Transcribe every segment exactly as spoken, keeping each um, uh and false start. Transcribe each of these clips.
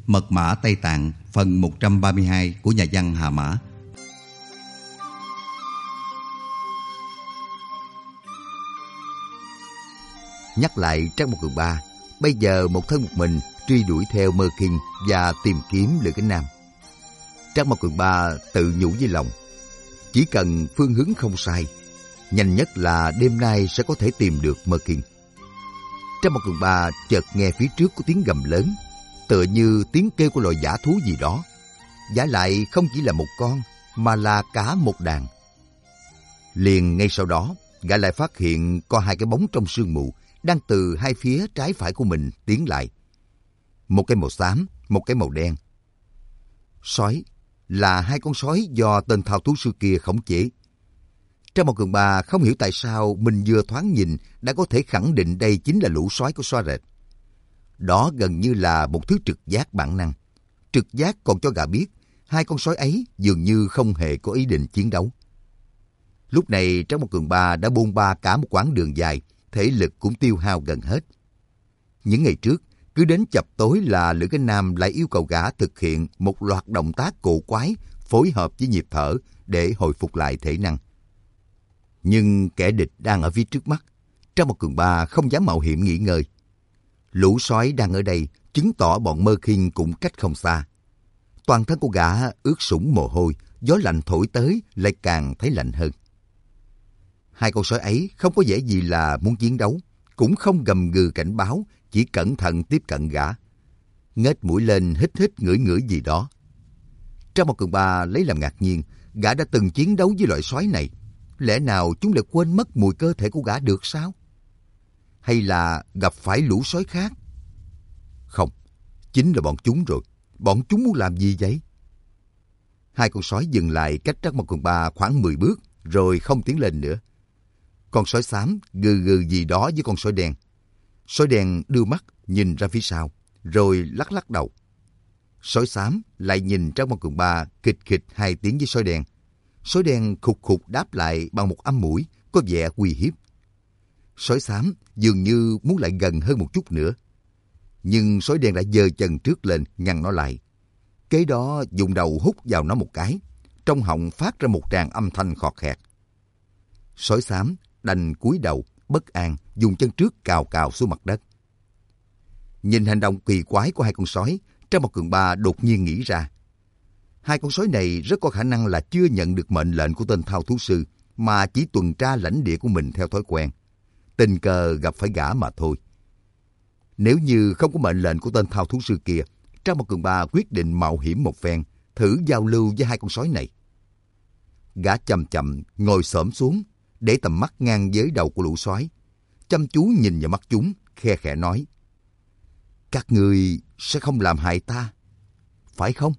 Mật mã Tây Tạng phần một trăm ba mươi hai của nhà văn Hà Mã. Nhắc lại Trác Mộc Cường Ba, bây giờ một thân một mình truy đuổi theo Mơ Kinh và tìm kiếm Lữ Cánh Nam. Trác Mộc Cường Ba tự nhủ với lòng, chỉ cần phương hướng không sai, nhanh nhất là đêm nay sẽ có thể tìm được Mơ Kinh. Trác Mộc Cường Ba chợt nghe phía trước có tiếng gầm lớn, tựa như tiếng kêu của loài dã thú gì đó. Vả lại không chỉ là một con, mà là cả một đàn. Liền ngay sau đó, gã lại phát hiện có hai cái bóng trong sương mù đang từ hai phía trái phải của mình tiến lại. Một cái màu xám, một cái màu đen. Sói là hai con sói do tên thao thú sư kia khống chế. Trác Mộc Cường Ba không hiểu tại sao mình vừa thoáng nhìn đã có thể khẳng định đây chính là lũ sói của Xoa Rệt. Đó gần như là một thứ trực giác bản năng. Trực giác còn cho gã biết hai con sói ấy dường như không hề có ý định chiến đấu. Lúc này Trác Mộc Cường Ba đã bôn ba cả một quãng đường dài, thể lực cũng tiêu hao gần hết. Những ngày trước, cứ đến chập tối là Lữ Cánh Nam lại yêu cầu gã thực hiện một loạt động tác cổ quái phối hợp với nhịp thở để hồi phục lại thể năng. Nhưng kẻ địch đang ở phía trước mắt, Trác Mộc Cường Ba không dám mạo hiểm nghỉ ngơi. Lũ sói đang ở đây chứng tỏ bọn Mơ Kinh cũng cách không xa. Toàn thân của gã ướt sũng mồ hôi, gió lạnh thổi tới lại càng thấy lạnh hơn. Hai con sói ấy không có vẻ gì là muốn chiến đấu, cũng không gầm gừ cảnh báo, chỉ cẩn thận tiếp cận gã. Nghếch mũi lên hít hít ngửi ngửi gì đó. Trác Mộc Cường Ba lấy làm ngạc nhiên, gã đã từng chiến đấu với loại sói này. Lẽ nào chúng lại quên mất mùi cơ thể của gã được sao? Hay là gặp phải lũ sói khác? Không, chính là bọn chúng rồi. Bọn chúng muốn làm gì vậy? Hai con sói dừng lại cách Trác Mộc Cường Ba khoảng mười bước, rồi không tiến lên nữa. Con sói xám gừ gừ gì đó với con sói đen. Sói đen đưa mắt nhìn ra phía sau, rồi lắc lắc đầu. Sói xám lại nhìn Trác Mộc Cường Ba khịch khịch hai tiếng với sói đen. Sói đen khục khục đáp lại bằng một âm mũi có vẻ uy hiếp. Sói xám dường như muốn lại gần hơn một chút nữa. Nhưng sói đen đã giơ chân trước lên ngăn nó lại. Kế đó dùng đầu hút vào nó một cái, trong họng phát ra một tràng âm thanh khọt khẹt. Sói xám đành cúi đầu, bất an, dùng chân trước cào cào xuống mặt đất. Nhìn hành động kỳ quái của hai con sói, Trác Mộc Cường Ba đột nhiên nghĩ ra. Hai con sói này rất có khả năng là chưa nhận được mệnh lệnh của tên thao thú sư, mà chỉ tuần tra lãnh địa của mình theo thói quen. Tình cờ gặp phải gã mà thôi. Nếu như không có mệnh lệnh của tên thao thú sư kia, Trác Mộc Cường Ba quyết định mạo hiểm một phen, thử giao lưu với hai con sói này. Gã chậm chậm ngồi xổm xuống, để tầm mắt ngang với đầu của lũ sói, chăm chú nhìn vào mắt chúng, khe khẽ nói: "Các ngươi sẽ không làm hại ta, phải không?"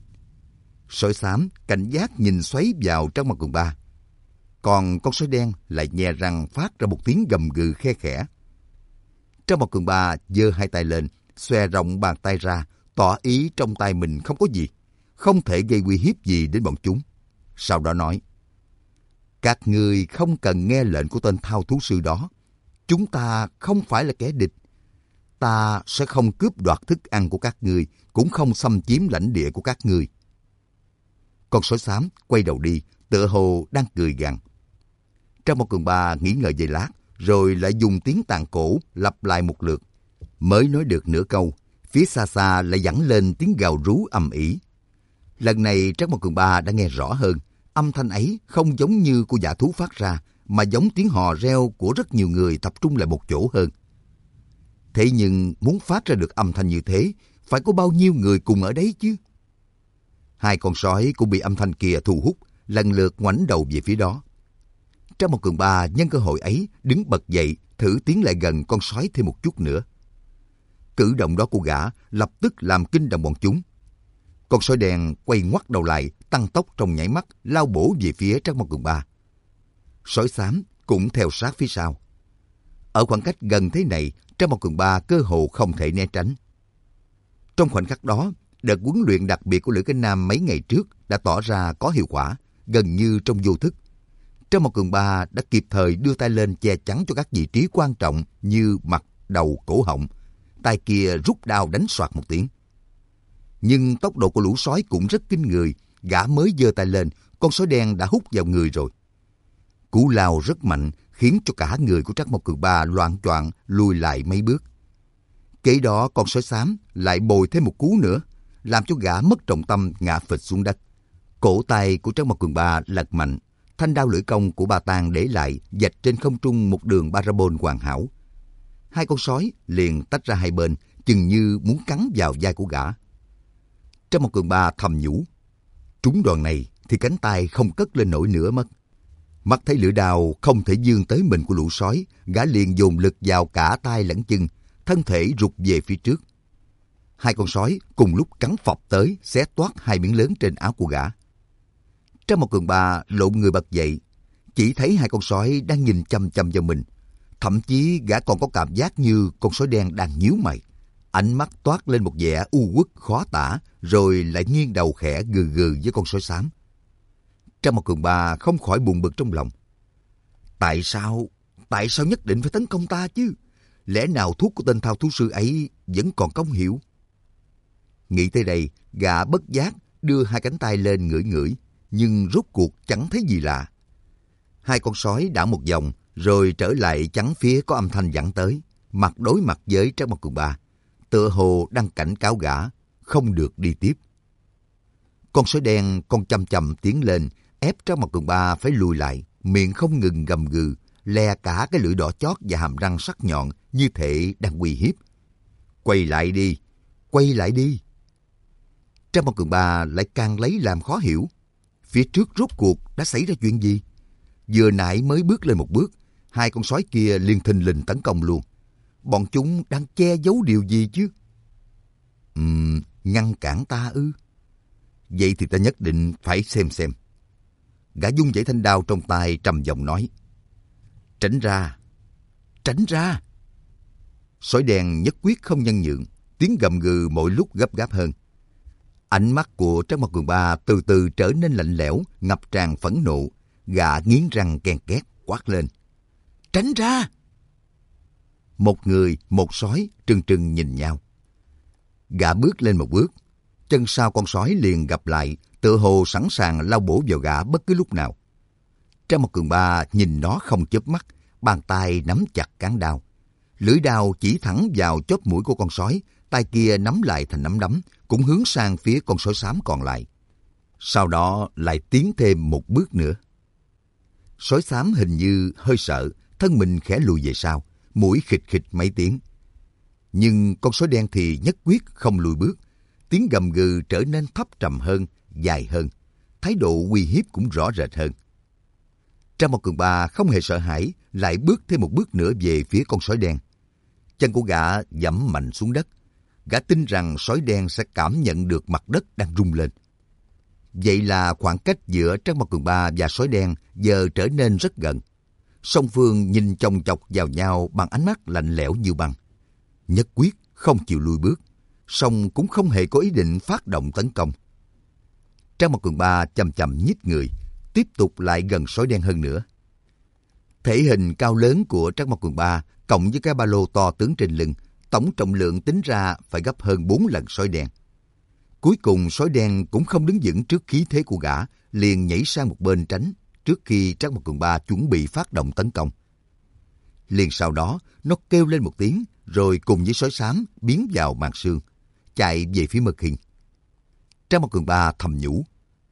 Sói xám cảnh giác nhìn xoáy vào Trác Mộc Cường Ba, còn con sói đen lại nhe răng phát ra một tiếng gầm gừ khe khẽ. Trác Mộc Cường Ba giơ hai tay lên, xòe rộng bàn tay ra, tỏ ý trong tay mình không có gì, không thể gây uy hiếp gì đến bọn chúng. Sau đó nói: "Các ngươi không cần nghe lệnh của tên thao thú sư đó. Chúng ta không phải là kẻ địch. Ta sẽ không cướp đoạt thức ăn của các ngươi, cũng không xâm chiếm lãnh địa của các ngươi." Con sói xám quay đầu đi, tựa hồ đang cười gằn. Trác Mộc Cường Ba nghĩ ngợi giây lát, rồi lại dùng tiếng tàn cổ lặp lại một lượt. Mới nói được nửa câu, phía xa xa lại vẳng lên tiếng gào rú ầm ĩ. Lần này Trác Mộc Cường Ba đã nghe rõ hơn. Âm thanh ấy không giống như của dã thú phát ra, mà giống tiếng hò reo của rất nhiều người tập trung lại một chỗ hơn. Thế nhưng muốn phát ra được âm thanh như thế, phải có bao nhiêu người cùng ở đấy chứ? Hai con sói cũng bị âm thanh kia thu hút, lần lượt ngoảnh đầu về phía đó. Trác Mộc Cường Ba nhân cơ hội ấy đứng bật dậy, thử tiến lại gần con sói thêm một chút nữa. Cử động đó của gã lập tức làm kinh động bọn chúng. Con sói đen quay ngoắt đầu lại, tăng tốc trong nháy mắt, lao bổ về phía Trác Mộc Cường Ba. Sói xám cũng theo sát phía sau. Ở khoảng cách gần thế này, Trác Mộc Cường Ba cơ hồ không thể né tránh. Trong khoảnh khắc đó, đợt huấn luyện đặc biệt của Lữ Cánh Nam mấy ngày trước đã tỏ ra có hiệu quả, gần như trong vô thức. Trác Mộc Cường Ba đã kịp thời đưa tay lên che chắn cho các vị trí quan trọng như mặt, đầu, cổ họng. Tay kia rút đao đánh soạt một tiếng. Nhưng tốc độ của lũ sói cũng rất kinh người, gã mới giơ tay lên, con sói đen đã hút vào người rồi. Cú lao rất mạnh, khiến cho cả người của Trắc Mộc Cường Ba loạng choạng lùi lại mấy bước. Kế đó con sói xám lại bồi thêm một cú nữa, làm cho gã mất trọng tâm ngã phịch xuống đất. Cổ tay của Trắc Mộc Cường Ba lật mạnh, thanh đao lưỡi công của Ba Tang để lại vạch trên không trung một đường parabol hoàn hảo. Hai con sói liền tách ra hai bên, chừng như muốn cắn vào vai của gã. Trắc Mộc Cường Ba thầm nhủ, trúng đòn này thì cánh tay không cất lên nổi nữa mất. Mắt thấy lưỡi đao không thể vươn tới mình của lũ sói, gã liền dồn lực vào cả tay lẫn chân, thân thể rụt về phía trước. Hai con sói cùng lúc cắn phập tới, xé toát hai miếng lớn trên áo của gã. Trắc Mộc Cường Ba lộn người bật dậy, chỉ thấy hai con sói đang nhìn chăm chăm vào mình. Thậm chí gã còn có cảm giác như con sói đen đang nhíu mày. Ánh mắt toát lên một vẻ u uất khó tả, rồi lại nghiêng đầu khẽ gừ gừ với con sói xám. Trắc Mộc Cường Ba không khỏi buồn bực trong lòng. Tại sao, tại sao nhất định phải tấn công ta chứ? Lẽ nào thuốc của tên thao thú sư ấy vẫn còn công hiệu? Nghĩ tới đây, gã bất giác đưa hai cánh tay lên ngửi ngửi, nhưng rốt cuộc chẳng thấy gì lạ. Hai con sói đảo một vòng, rồi trở lại chắn phía có âm thanh vẳng tới, mặt đối mặt với Trắc Mộc Cường Ba, tựa hồ đang cảnh cáo gã không được đi tiếp. Con sói đen con chầm chầm tiến lên, ép Trắc Mộc Cường Ba phải lùi lại, miệng không ngừng gầm gừ, le cả cái lưỡi đỏ chót và hàm răng sắc nhọn như thể đang uy hiếp. Quay lại đi, quay lại đi. Trắc Mộc Cường Ba lại càng lấy làm khó hiểu. Phía trước rốt cuộc đã xảy ra chuyện gì? Vừa nãy mới bước lên một bước, hai con sói kia liền thình lình tấn công luôn. Bọn chúng đang che giấu điều gì chứ? Ừm, ngăn cản ta ư? Vậy thì ta nhất định phải xem xem. Gã vung dãy thanh đao trong tay trầm giọng nói. Tránh ra! Tránh ra! Sói đen nhất quyết không nhân nhượng, tiếng gầm gừ mỗi lúc gấp gáp hơn. Ánh mắt của Trắc Mộc Cường Ba từ từ trở nên lạnh lẽo, ngập tràn phẫn nộ. Gã nghiến răng ken két quát lên. Tránh ra! Một người, một sói trừng trừng nhìn nhau. Gã bước lên một bước, chân sau con sói liền gặp lại, tựa hồ sẵn sàng lao bổ vào gã bất cứ lúc nào. Trắc Mộc Cường Ba nhìn nó không chớp mắt, bàn tay nắm chặt cán đao. Lưỡi đao chỉ thẳng vào chóp mũi của con sói, tay kia nắm lại thành nắm đấm, cũng hướng sang phía con sói xám còn lại. Sau đó lại tiến thêm một bước nữa. Sói xám hình như hơi sợ, thân mình khẽ lùi về sau, mũi khịch khịch mấy tiếng. Nhưng con sói đen thì nhất quyết không lùi bước, tiếng gầm gừ trở nên thấp trầm hơn, dài hơn, thái độ uy hiếp cũng rõ rệt hơn. Trắc Mộc Cường Ba không hề sợ hãi, lại bước thêm một bước nữa về phía con sói đen. Chân của gã giẫm mạnh xuống đất. Gã tin rằng sói đen sẽ cảm nhận được mặt đất đang rung lên. Vậy là khoảng cách giữa Trắc Mộc Cường Ba và sói đen giờ trở nên rất gần. Song phương nhìn chòng chọc vào nhau bằng ánh mắt lạnh lẽo như băng. Nhất quyết không chịu lùi bước, song cũng không hề có ý định phát động tấn công. Trắc Mộc Cường Ba chậm chậm nhích người, tiếp tục lại gần sói đen hơn nữa. Thể hình cao lớn của Trắc Mộc Cường Ba cộng với cái ba lô to tướng trên lưng, tổng trọng lượng tính ra phải gấp hơn bốn lần sói đen. Cuối cùng sói đen cũng không đứng vững trước khí thế của gã, liền nhảy sang một bên tránh trước khi Trắc Mộc Cường Ba chuẩn bị phát động tấn công. Liền sau đó, nó kêu lên một tiếng, rồi cùng với sói xám biến vào màn sương, chạy về phía Mơ Khiên. Trắc Mộc Cường Ba thầm nhủ,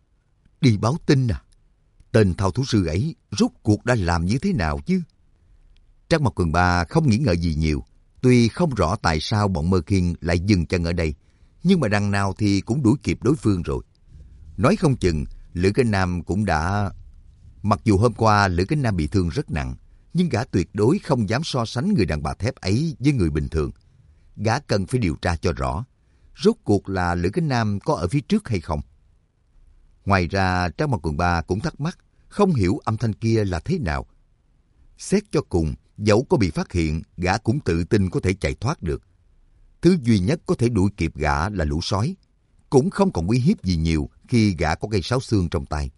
đi báo tin à? Tên thao thú sư ấy rốt cuộc đã làm như thế nào chứ? Trắc Mộc Cường Ba không nghĩ ngợi gì nhiều. Tuy không rõ tại sao bọn Mơ Khiên lại dừng chân ở đây, nhưng mà đằng nào thì cũng đuổi kịp đối phương rồi. Nói không chừng, Lữ Kinh Nam cũng đã... Mặc dù hôm qua Lữ Kinh Nam bị thương rất nặng, nhưng gã tuyệt đối không dám so sánh người đàn bà thép ấy với người bình thường. Gã cần phải điều tra cho rõ, rốt cuộc là Lữ Kinh Nam có ở phía trước hay không. Ngoài ra, Trắc Mộc Cường Ba cũng thắc mắc, không hiểu âm thanh kia là thế nào. Xét cho cùng, dẫu có bị phát hiện, gã cũng tự tin có thể chạy thoát được. Thứ duy nhất có thể đuổi kịp gã là lũ sói, cũng không còn uy hiếp gì nhiều khi gã có cây sáo xương trong tay.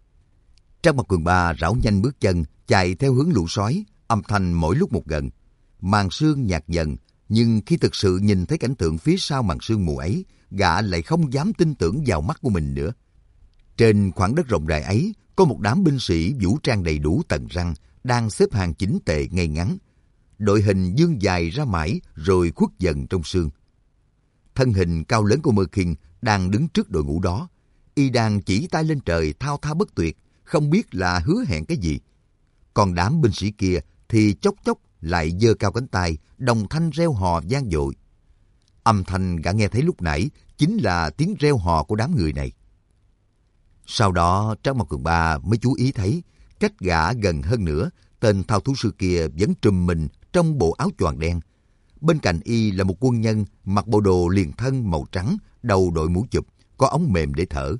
Trắc Mộc Cường Ba rảo nhanh bước chân, chạy theo hướng lũ sói, âm thanh mỗi lúc một gần. Màn sương nhạt dần, nhưng khi thực sự nhìn thấy cảnh tượng phía sau màn sương mù ấy, gã lại không dám tin tưởng vào mắt của mình nữa. Trên khoảng đất rộng rãi ấy, có một đám binh sĩ vũ trang đầy đủ tầng răng, đang xếp hàng chỉnh tề ngay ngắn. Đội hình vươn dài ra mãi rồi khuất dần trong sương. Thân hình cao lớn của Merkin đang đứng trước đội ngũ đó. Y đang chỉ tay lên trời thao thao bất tuyệt, không biết là hứa hẹn cái gì. Còn đám binh sĩ kia thì chốc chốc lại giơ cao cánh tay, đồng thanh reo hò vang dội. Âm thanh gã nghe thấy lúc nãy chính là tiếng reo hò của đám người này. Sau đó Trác Mộc Cường Ba mới chú ý thấy cách gã gần hơn nữa, tên thao thú sư kia vẫn trùm mình trong bộ áo choàng đen. Bên cạnh y là một quân nhân mặc bộ đồ liền thân màu trắng, đầu đội mũ chụp, có ống mềm để thở.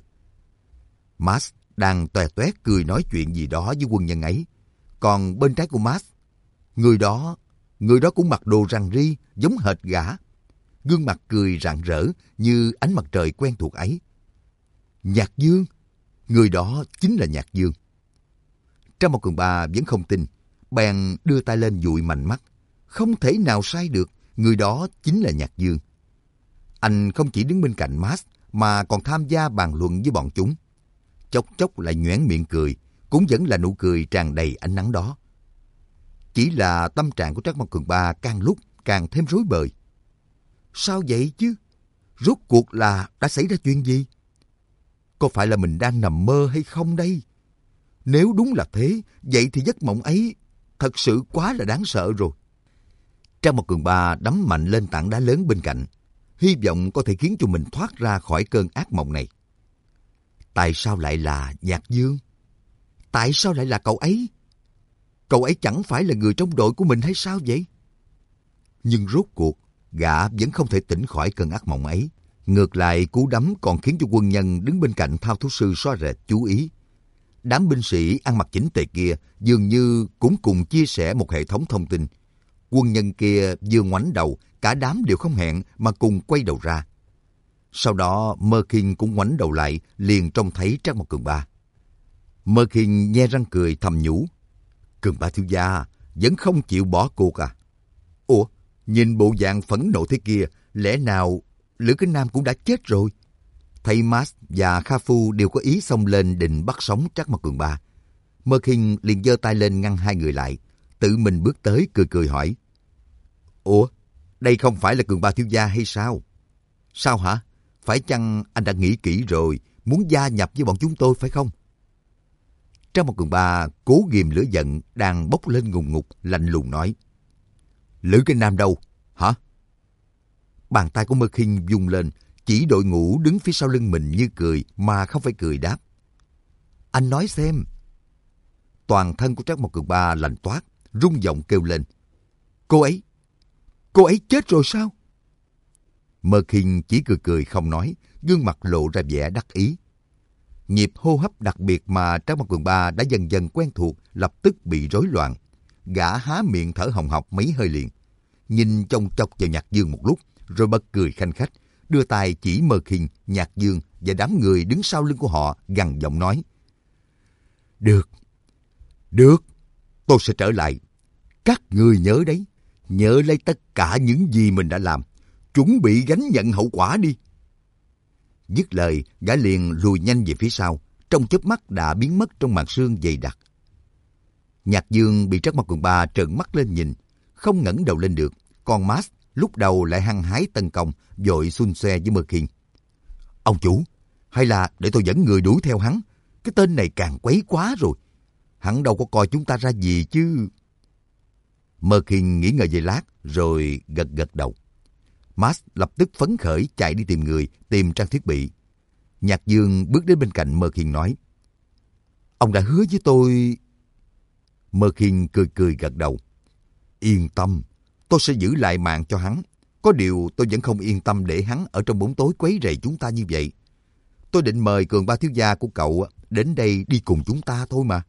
Max đang toe toét cười nói chuyện gì đó với quân nhân ấy. Còn bên trái của Max, người đó, người đó cũng mặc đồ rằn ri giống hệt gã. Gương mặt cười rạng rỡ như ánh mặt trời quen thuộc ấy. Nhạc Dương, người đó chính là Nhạc Dương. Trác Mộc Cường Ba vẫn không tin, bèn đưa tay lên dụi mạnh mắt. Không thể nào sai được, người đó chính là Nhạc Dương. Anh không chỉ đứng bên cạnh Max mà còn tham gia bàn luận với bọn chúng. Chốc chốc lại nhoẻn miệng cười, cũng vẫn là nụ cười tràn đầy ánh nắng đó. Chỉ là tâm trạng của Trác Mộc Cường Ba càng lúc càng thêm rối bời. Sao vậy chứ? Rốt cuộc là đã xảy ra chuyện gì? Có phải là mình đang nằm mơ hay không đây? Nếu đúng là thế, vậy thì giấc mộng ấy thật sự quá là đáng sợ rồi. Trác Mộc Cường Ba đấm mạnh lên tảng đá lớn bên cạnh, hy vọng có thể khiến cho mình thoát ra khỏi cơn ác mộng này. Tại sao lại là Nhạc Dương? Tại sao lại là cậu ấy? Cậu ấy chẳng phải là người trong đội của mình hay sao vậy? Nhưng rốt cuộc, gã vẫn không thể tỉnh khỏi cơn ác mộng ấy. Ngược lại, cú đấm còn khiến cho quân nhân đứng bên cạnh thao thú sư xóa rệt chú ý. Đám binh sĩ ăn mặc chỉnh tề kia dường như cũng cùng chia sẻ một hệ thống thông tin. Quân nhân kia vừa ngoảnh đầu, cả đám đều không hẹn mà cùng quay đầu ra. Sau đó Merkin cũng ngoảnh đầu lại, liền trông thấy Trác Mộc Cường Ba. Merkin nhe răng cười thầm nhủ. Cường Ba thiếu gia vẫn không chịu bỏ cuộc à? Ủa, nhìn bộ dạng phẫn nộ thế kia, lẽ nào Lữ Kính Nam cũng đã chết rồi? Thấy Max và Kha Phu đều có ý xông lên định bắt sống Trác Mộc Cường Ba. Merkin liền giơ tay lên ngăn hai người lại, tự mình bước tới cười cười hỏi. Ủa, đây không phải là Cường Ba thiếu gia hay sao? Sao hả? Phải chăng anh đã nghĩ kỹ rồi, muốn gia nhập với bọn chúng tôi phải không? Trác Mộc Cường Ba cố ghìm lửa giận đang bốc lên ngùng ngục, lạnh lùng nói. Lữ Kính Nam đâu? Hả? Bàn tay của Merkin vung lên, chỉ đội ngũ đứng phía sau lưng mình như cười mà không phải cười đáp. Anh nói xem. Toàn thân của Trác Mộc Cường Ba lạnh toát, rung giọng kêu lên. Cô ấy, cô ấy chết rồi sao? Merkin chỉ cười cười không nói, gương mặt lộ ra vẻ đắc ý. Nhịp hô hấp đặc biệt mà Trác Mộc Cường Ba đã dần dần quen thuộc lập tức bị rối loạn. Gã há miệng thở hồng hộc mấy hơi liền, nhìn chông chọc vào Nhạc Dương một lúc, rồi bật cười khanh khách, đưa tay chỉ Merkin, Nhạc Dương và đám người đứng sau lưng của họ, gằn giọng nói. Được, được, tôi sẽ trở lại. Các người nhớ đấy, nhớ lấy tất cả những gì mình đã làm, chuẩn bị gánh nhận hậu quả đi. Dứt lời, gã liền lùi nhanh về phía sau, trong chớp mắt đã biến mất trong màn sương dày đặc. Nhạc Dương bị Trác Mộc Cường Ba trợn mắt lên nhìn, không ngẩng đầu lên được. Còn Max lúc đầu lại hăng hái tấn công, vội xun xoe với Merkin. Ông chủ, hay là để tôi dẫn người đuổi theo hắn? Cái tên này càng quấy quá rồi. Hắn đâu có coi chúng ta ra gì chứ. Merkin nghĩ ngợi giây lát, rồi gật gật đầu. Max lập tức phấn khởi chạy đi tìm người, tìm trang thiết bị. Nhạc Dương bước đến bên cạnh Merkin nói. Ông đã hứa với tôi... Merkin cười cười gật đầu. Yên tâm, tôi sẽ giữ lại mạng cho hắn. Có điều tôi vẫn không yên tâm để hắn ở trong bóng tối quấy rầy chúng ta như vậy. Tôi định mời Cường Ba thiếu gia của cậu đến đây đi cùng chúng ta thôi mà.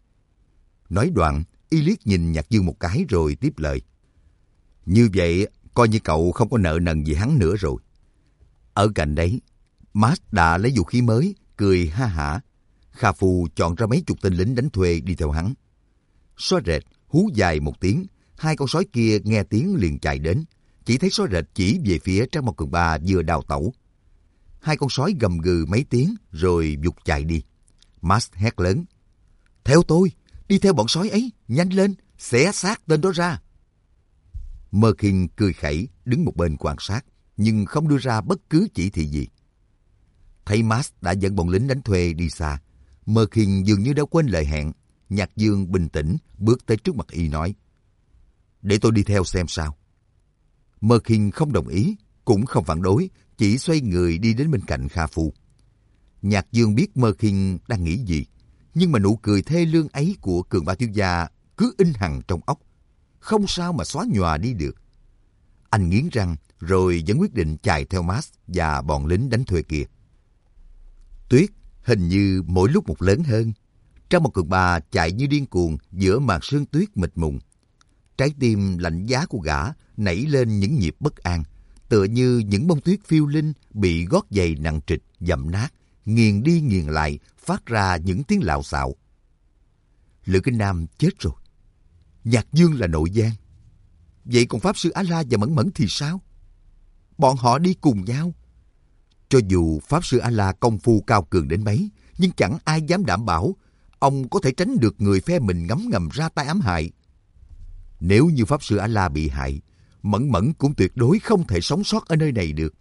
Nói đoạn, y liếc nhìn Nhạc Dương một cái rồi tiếp lời. Như vậy, coi như cậu không có nợ nần gì hắn nữa rồi. Ở cạnh đấy, Max đã lấy vũ khí mới, cười ha hả. Kha Phu chọn ra mấy chục tên lính đánh thuê đi theo hắn. Xóa rệt hú dài một tiếng, hai con sói kia nghe tiếng liền chạy đến. Chỉ thấy xóa rệt chỉ về phía Trác Mộc Cường Ba vừa đào tẩu. Hai con sói gầm gừ mấy tiếng rồi vụt chạy đi. Max hét lớn: theo tôi, đi theo bọn sói ấy, nhanh lên, xé xác tên đó ra. Merkin cười khẩy đứng một bên quan sát, nhưng không đưa ra bất cứ chỉ thị gì. Thấy Max đã dẫn bọn lính đánh thuê đi xa, Merkin dường như đã quên lời hẹn. Nhạc Dương bình tĩnh bước tới trước mặt y nói: để tôi đi theo xem sao. Merkin không đồng ý, cũng không phản đối, chỉ xoay người đi đến bên cạnh Kha Phu. Nhạc Dương biết Merkin đang nghĩ gì, nhưng mà nụ cười thê lương ấy của Cường Ba thiếu gia cứ in hằn trong óc, không sao mà xóa nhòa đi được. Anh nghiến răng rồi vẫn quyết định chạy theo Max và bọn lính đánh thuê kia. Tuyết hình như mỗi lúc một lớn hơn. Trang một Cường Ba chạy như điên cuồng giữa màn sương tuyết mịt mùng. Trái tim lạnh giá của gã nảy lên những nhịp bất an, tựa như những bông tuyết phiêu linh bị gót giày nặng trịch dẫm nát, nghiền đi nghiền lại, phát ra những tiếng lạo xạo. Lữ Kinh Nam chết rồi. Nhạc Dương là nội gián. Vậy còn Pháp Sư A-la và Mẫn Mẫn thì sao? Bọn họ đi cùng nhau. Cho dù Pháp Sư A-la công phu cao cường đến mấy, nhưng chẳng ai dám đảm bảo ông có thể tránh được người phe mình ngấm ngầm ra tay ám hại. Nếu như Pháp Sư A-la bị hại, Mẫn Mẫn cũng tuyệt đối không thể sống sót ở nơi này được.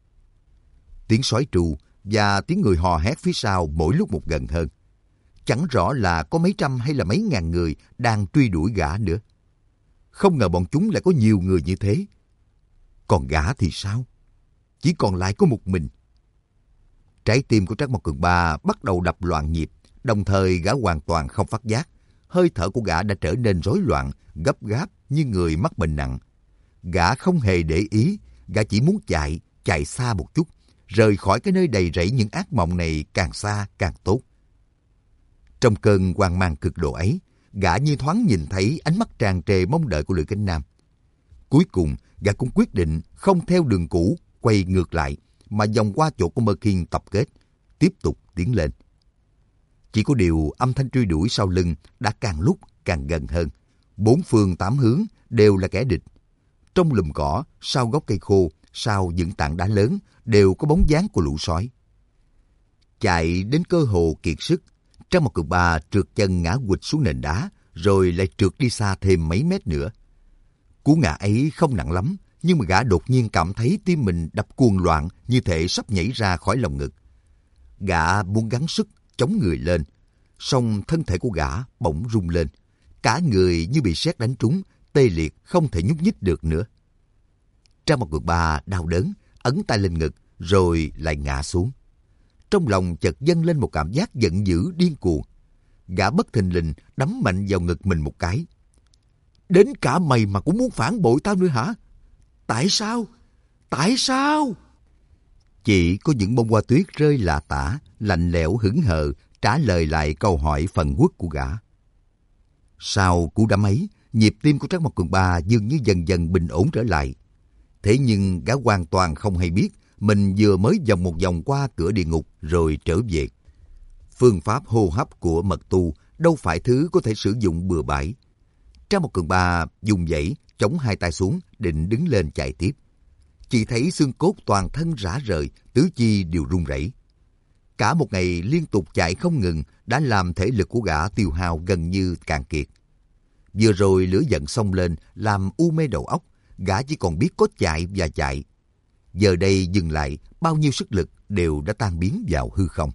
Tiếng sói tru và tiếng người hò hét phía sau mỗi lúc một gần hơn. Chẳng rõ là có mấy trăm hay là mấy ngàn người đang truy đuổi gã nữa. Không ngờ bọn chúng lại có nhiều người như thế. Còn gã thì sao? Chỉ còn lại có một mình. Trái tim của Trác Mộc Cường Ba bắt đầu đập loạn nhịp, đồng thời gã hoàn toàn không phát giác. Hơi thở của gã đã trở nên rối loạn, gấp gáp như người mắc bệnh nặng. Gã không hề để ý, gã chỉ muốn chạy, chạy xa một chút, rời khỏi cái nơi đầy rẫy những ác mộng này càng xa càng tốt. Trong cơn hoang mang cực độ ấy, gã như thoáng nhìn thấy ánh mắt tràn trề mong đợi của Lữ Kinh Nam. Cuối cùng, gã cũng quyết định không theo đường cũ, quay ngược lại, mà vòng qua chỗ của Merkin tập kết, tiếp tục tiến lên. Chỉ có điều âm thanh truy đuổi sau lưng đã càng lúc càng gần hơn. Bốn phương tám hướng đều là kẻ địch. Trong lùm cỏ, sau gốc cây khô, sau những tảng đá lớn đều có bóng dáng của lũ sói. Chạy đến cơ hồ kiệt sức, Trác Mộc Cường Ba trượt chân ngã quỵt xuống nền đá, rồi lại trượt đi xa thêm mấy mét nữa. Cú ngã ấy không nặng lắm, nhưng mà gã đột nhiên cảm thấy tim mình đập cuồng loạn như thể sắp nhảy ra khỏi lồng ngực. Gã muốn gắng sức chống người lên, song thân thể của gã bỗng rung lên, cả người như bị sét đánh trúng, tê liệt không thể nhúc nhích được nữa. Trác Mộc Cường Ba đau đớn, ấn tay lên ngực, rồi lại ngã xuống. Trong lòng chợt dâng lên một cảm giác giận dữ điên cuồng. Gã bất thình lình đấm mạnh vào ngực mình một cái. Đến cả mày mà cũng muốn phản bội tao nữa hả? Tại sao? Tại sao? Chỉ có những bông hoa tuyết rơi lả tả, lạnh lẽo hững hờ trả lời lại câu hỏi phần uất của gã. Sau cú đấm ấy, nhịp tim của Trác Mộc Cường Ba dường như dần dần bình ổn trở lại. Thế nhưng gã hoàn toàn không hay biết mình vừa mới vòng một vòng qua cửa địa ngục rồi trở về. Phương pháp hô hấp của mật tu đâu phải thứ có thể sử dụng bừa bãi. Trác Mộc Cường Ba dùng dãy chống hai tay xuống định đứng lên chạy tiếp. Chỉ thấy xương cốt toàn thân rã rời, tứ chi đều run rẩy. Cả một ngày liên tục chạy không ngừng đã làm thể lực của gã tiêu hao gần như cạn kiệt. Vừa rồi lửa giận xông lên làm u mê đầu óc, gã chỉ còn biết có chạy và chạy. Giờ đây dừng lại, bao nhiêu sức lực đều đã tan biến vào hư không.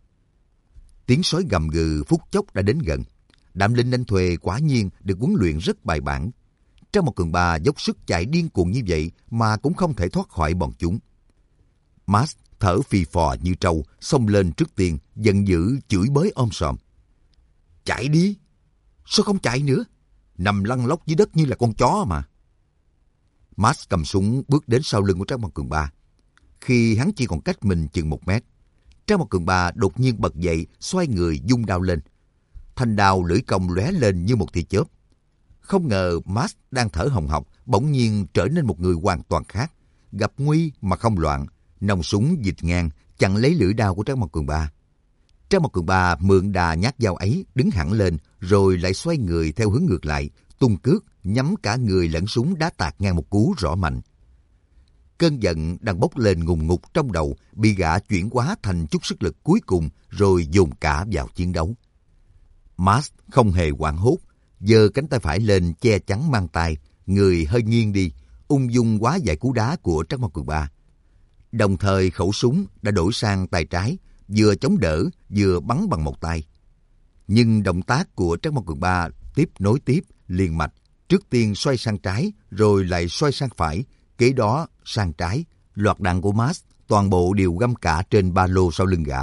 Tiếng sói gầm gừ phút chốc đã đến gần. Đám lính đánh thuê quả nhiên được huấn luyện rất bài bản. Trác Mộc Cường Ba dốc sức chạy điên cuồng như vậy mà cũng không thể thoát khỏi bọn chúng. Max thở phì phò như trâu, xông lên trước tiên, giận dữ chửi bới om sòm. Chạy đi! Sao không chạy nữa? Nằm lăn lóc dưới đất như là con chó mà. Max cầm súng bước đến sau lưng của Trác Mộc Cường Ba. Khi hắn chỉ còn cách mình chừng một mét, Trác Mộc Cường Ba đột nhiên bật dậy, xoay người vung đao lên. Thanh đao lưỡi cong lóe lên như một tia chớp. Không ngờ Max đang thở hồng hộc, bỗng nhiên trở nên một người hoàn toàn khác. Gặp nguy mà không loạn, nòng súng dịch ngang, chặn lấy lưỡi đao của Trác Mộc Cường Ba. Trác Mộc Cường Ba mượn đà nhát dao ấy, đứng hẳn lên, rồi lại xoay người theo hướng ngược lại, tung cước, nhắm cả người lẫn súng đá tạt ngang một cú rõ mạnh. Cơn giận đang bốc lên ngùng ngục trong đầu bị gã chuyển hóa thành chút sức lực cuối cùng rồi dồn cả vào chiến đấu. Max không hề hoảng hốt, giơ cánh tay phải lên che chắn mang tay, người hơi nghiêng đi, ung dung hóa giải cú đá của Trác Mao Cường Ba. Đồng thời khẩu súng đã đổi sang tay trái, vừa chống đỡ vừa bắn bằng một tay. Nhưng động tác của Trác Mao Cường Ba tiếp nối tiếp, liền mạch, trước tiên xoay sang trái rồi lại xoay sang phải, kế đó sang trái, loạt đạn của Max toàn bộ đều găm cả trên ba lô sau lưng gã.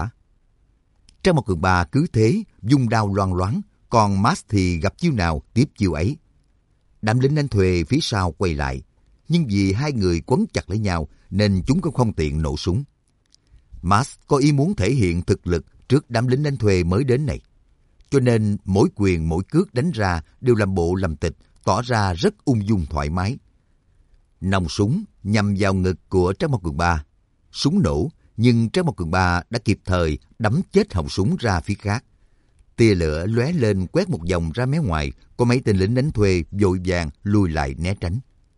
Trác Mao Cường Ba cứ thế vung đao loang loáng, còn Max thì gặp chiêu nào tiếp chiêu ấy. Đám lính đánh thuê phía sau quay lại, nhưng vì hai người quấn chặt lấy nhau nên chúng cũng không tiện nổ súng. Max có ý muốn thể hiện thực lực trước đám lính đánh thuê mới đến này, cho nên mỗi quyền mỗi cước đánh ra đều làm bộ làm tịch, tỏ ra rất ung dung thoải mái. Nòng súng nhằm vào ngực của Trác Mao Cường Ba. Súng nổ, nhưng Trác Mao Cường Ba đã kịp thời đắm chết họng súng ra phía khác. Tia lửa lóe lên quét một vòng ra mé ngoài, có mấy tên lính đánh thuê vội vàng lùi lại né tránh.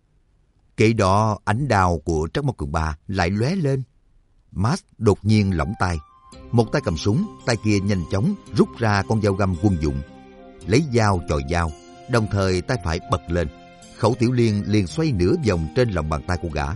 Kế đó ánh đao của Trác Mao Cường Ba lại lóe lên. Max đột nhiên lỏng tay, một tay cầm súng, tay kia nhanh chóng rút ra con dao găm quân dụng, lấy dao chọi dao, đồng thời tay phải bật lên, khẩu tiểu liên liền xoay nửa vòng trên lòng bàn tay của gã.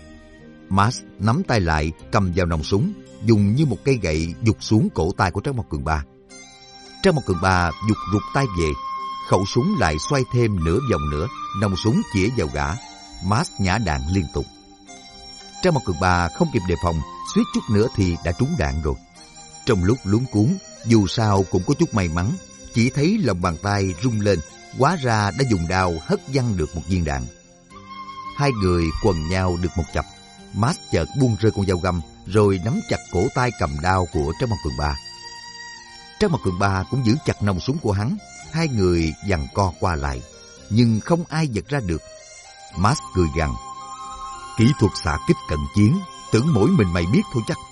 Max nắm tay lại, cầm vào nòng súng, dùng như một cây gậy giục xuống cổ tay của Trác Mao Cường Ba. Trác Mao Cường Ba giục rụt tay về, khẩu súng lại xoay thêm nửa vòng nữa, nòng súng chĩa vào gã. Max nhả đạn liên tục. Trác Mao Cường Ba không kịp đề phòng, suýt chút nữa thì đã trúng đạn rồi. Trong lúc luống cuống, dù sao cũng có chút may mắn, chỉ thấy lòng bàn tay rung lên, hóa ra đã dùng đao hất văng được một viên đạn. Hai người quần nhau được một chập. Max chợt buông rơi con dao găm, rồi nắm chặt cổ tay cầm đao của Trác Mao Cường Ba. Trác Mao Cường Ba cũng giữ chặt nòng súng của hắn. Hai người giằng co qua lại, nhưng không ai giật ra được. Max cười gằn: kỹ thuật xạ kích cận chiến, tưởng mỗi mình mày biết thôi chắc.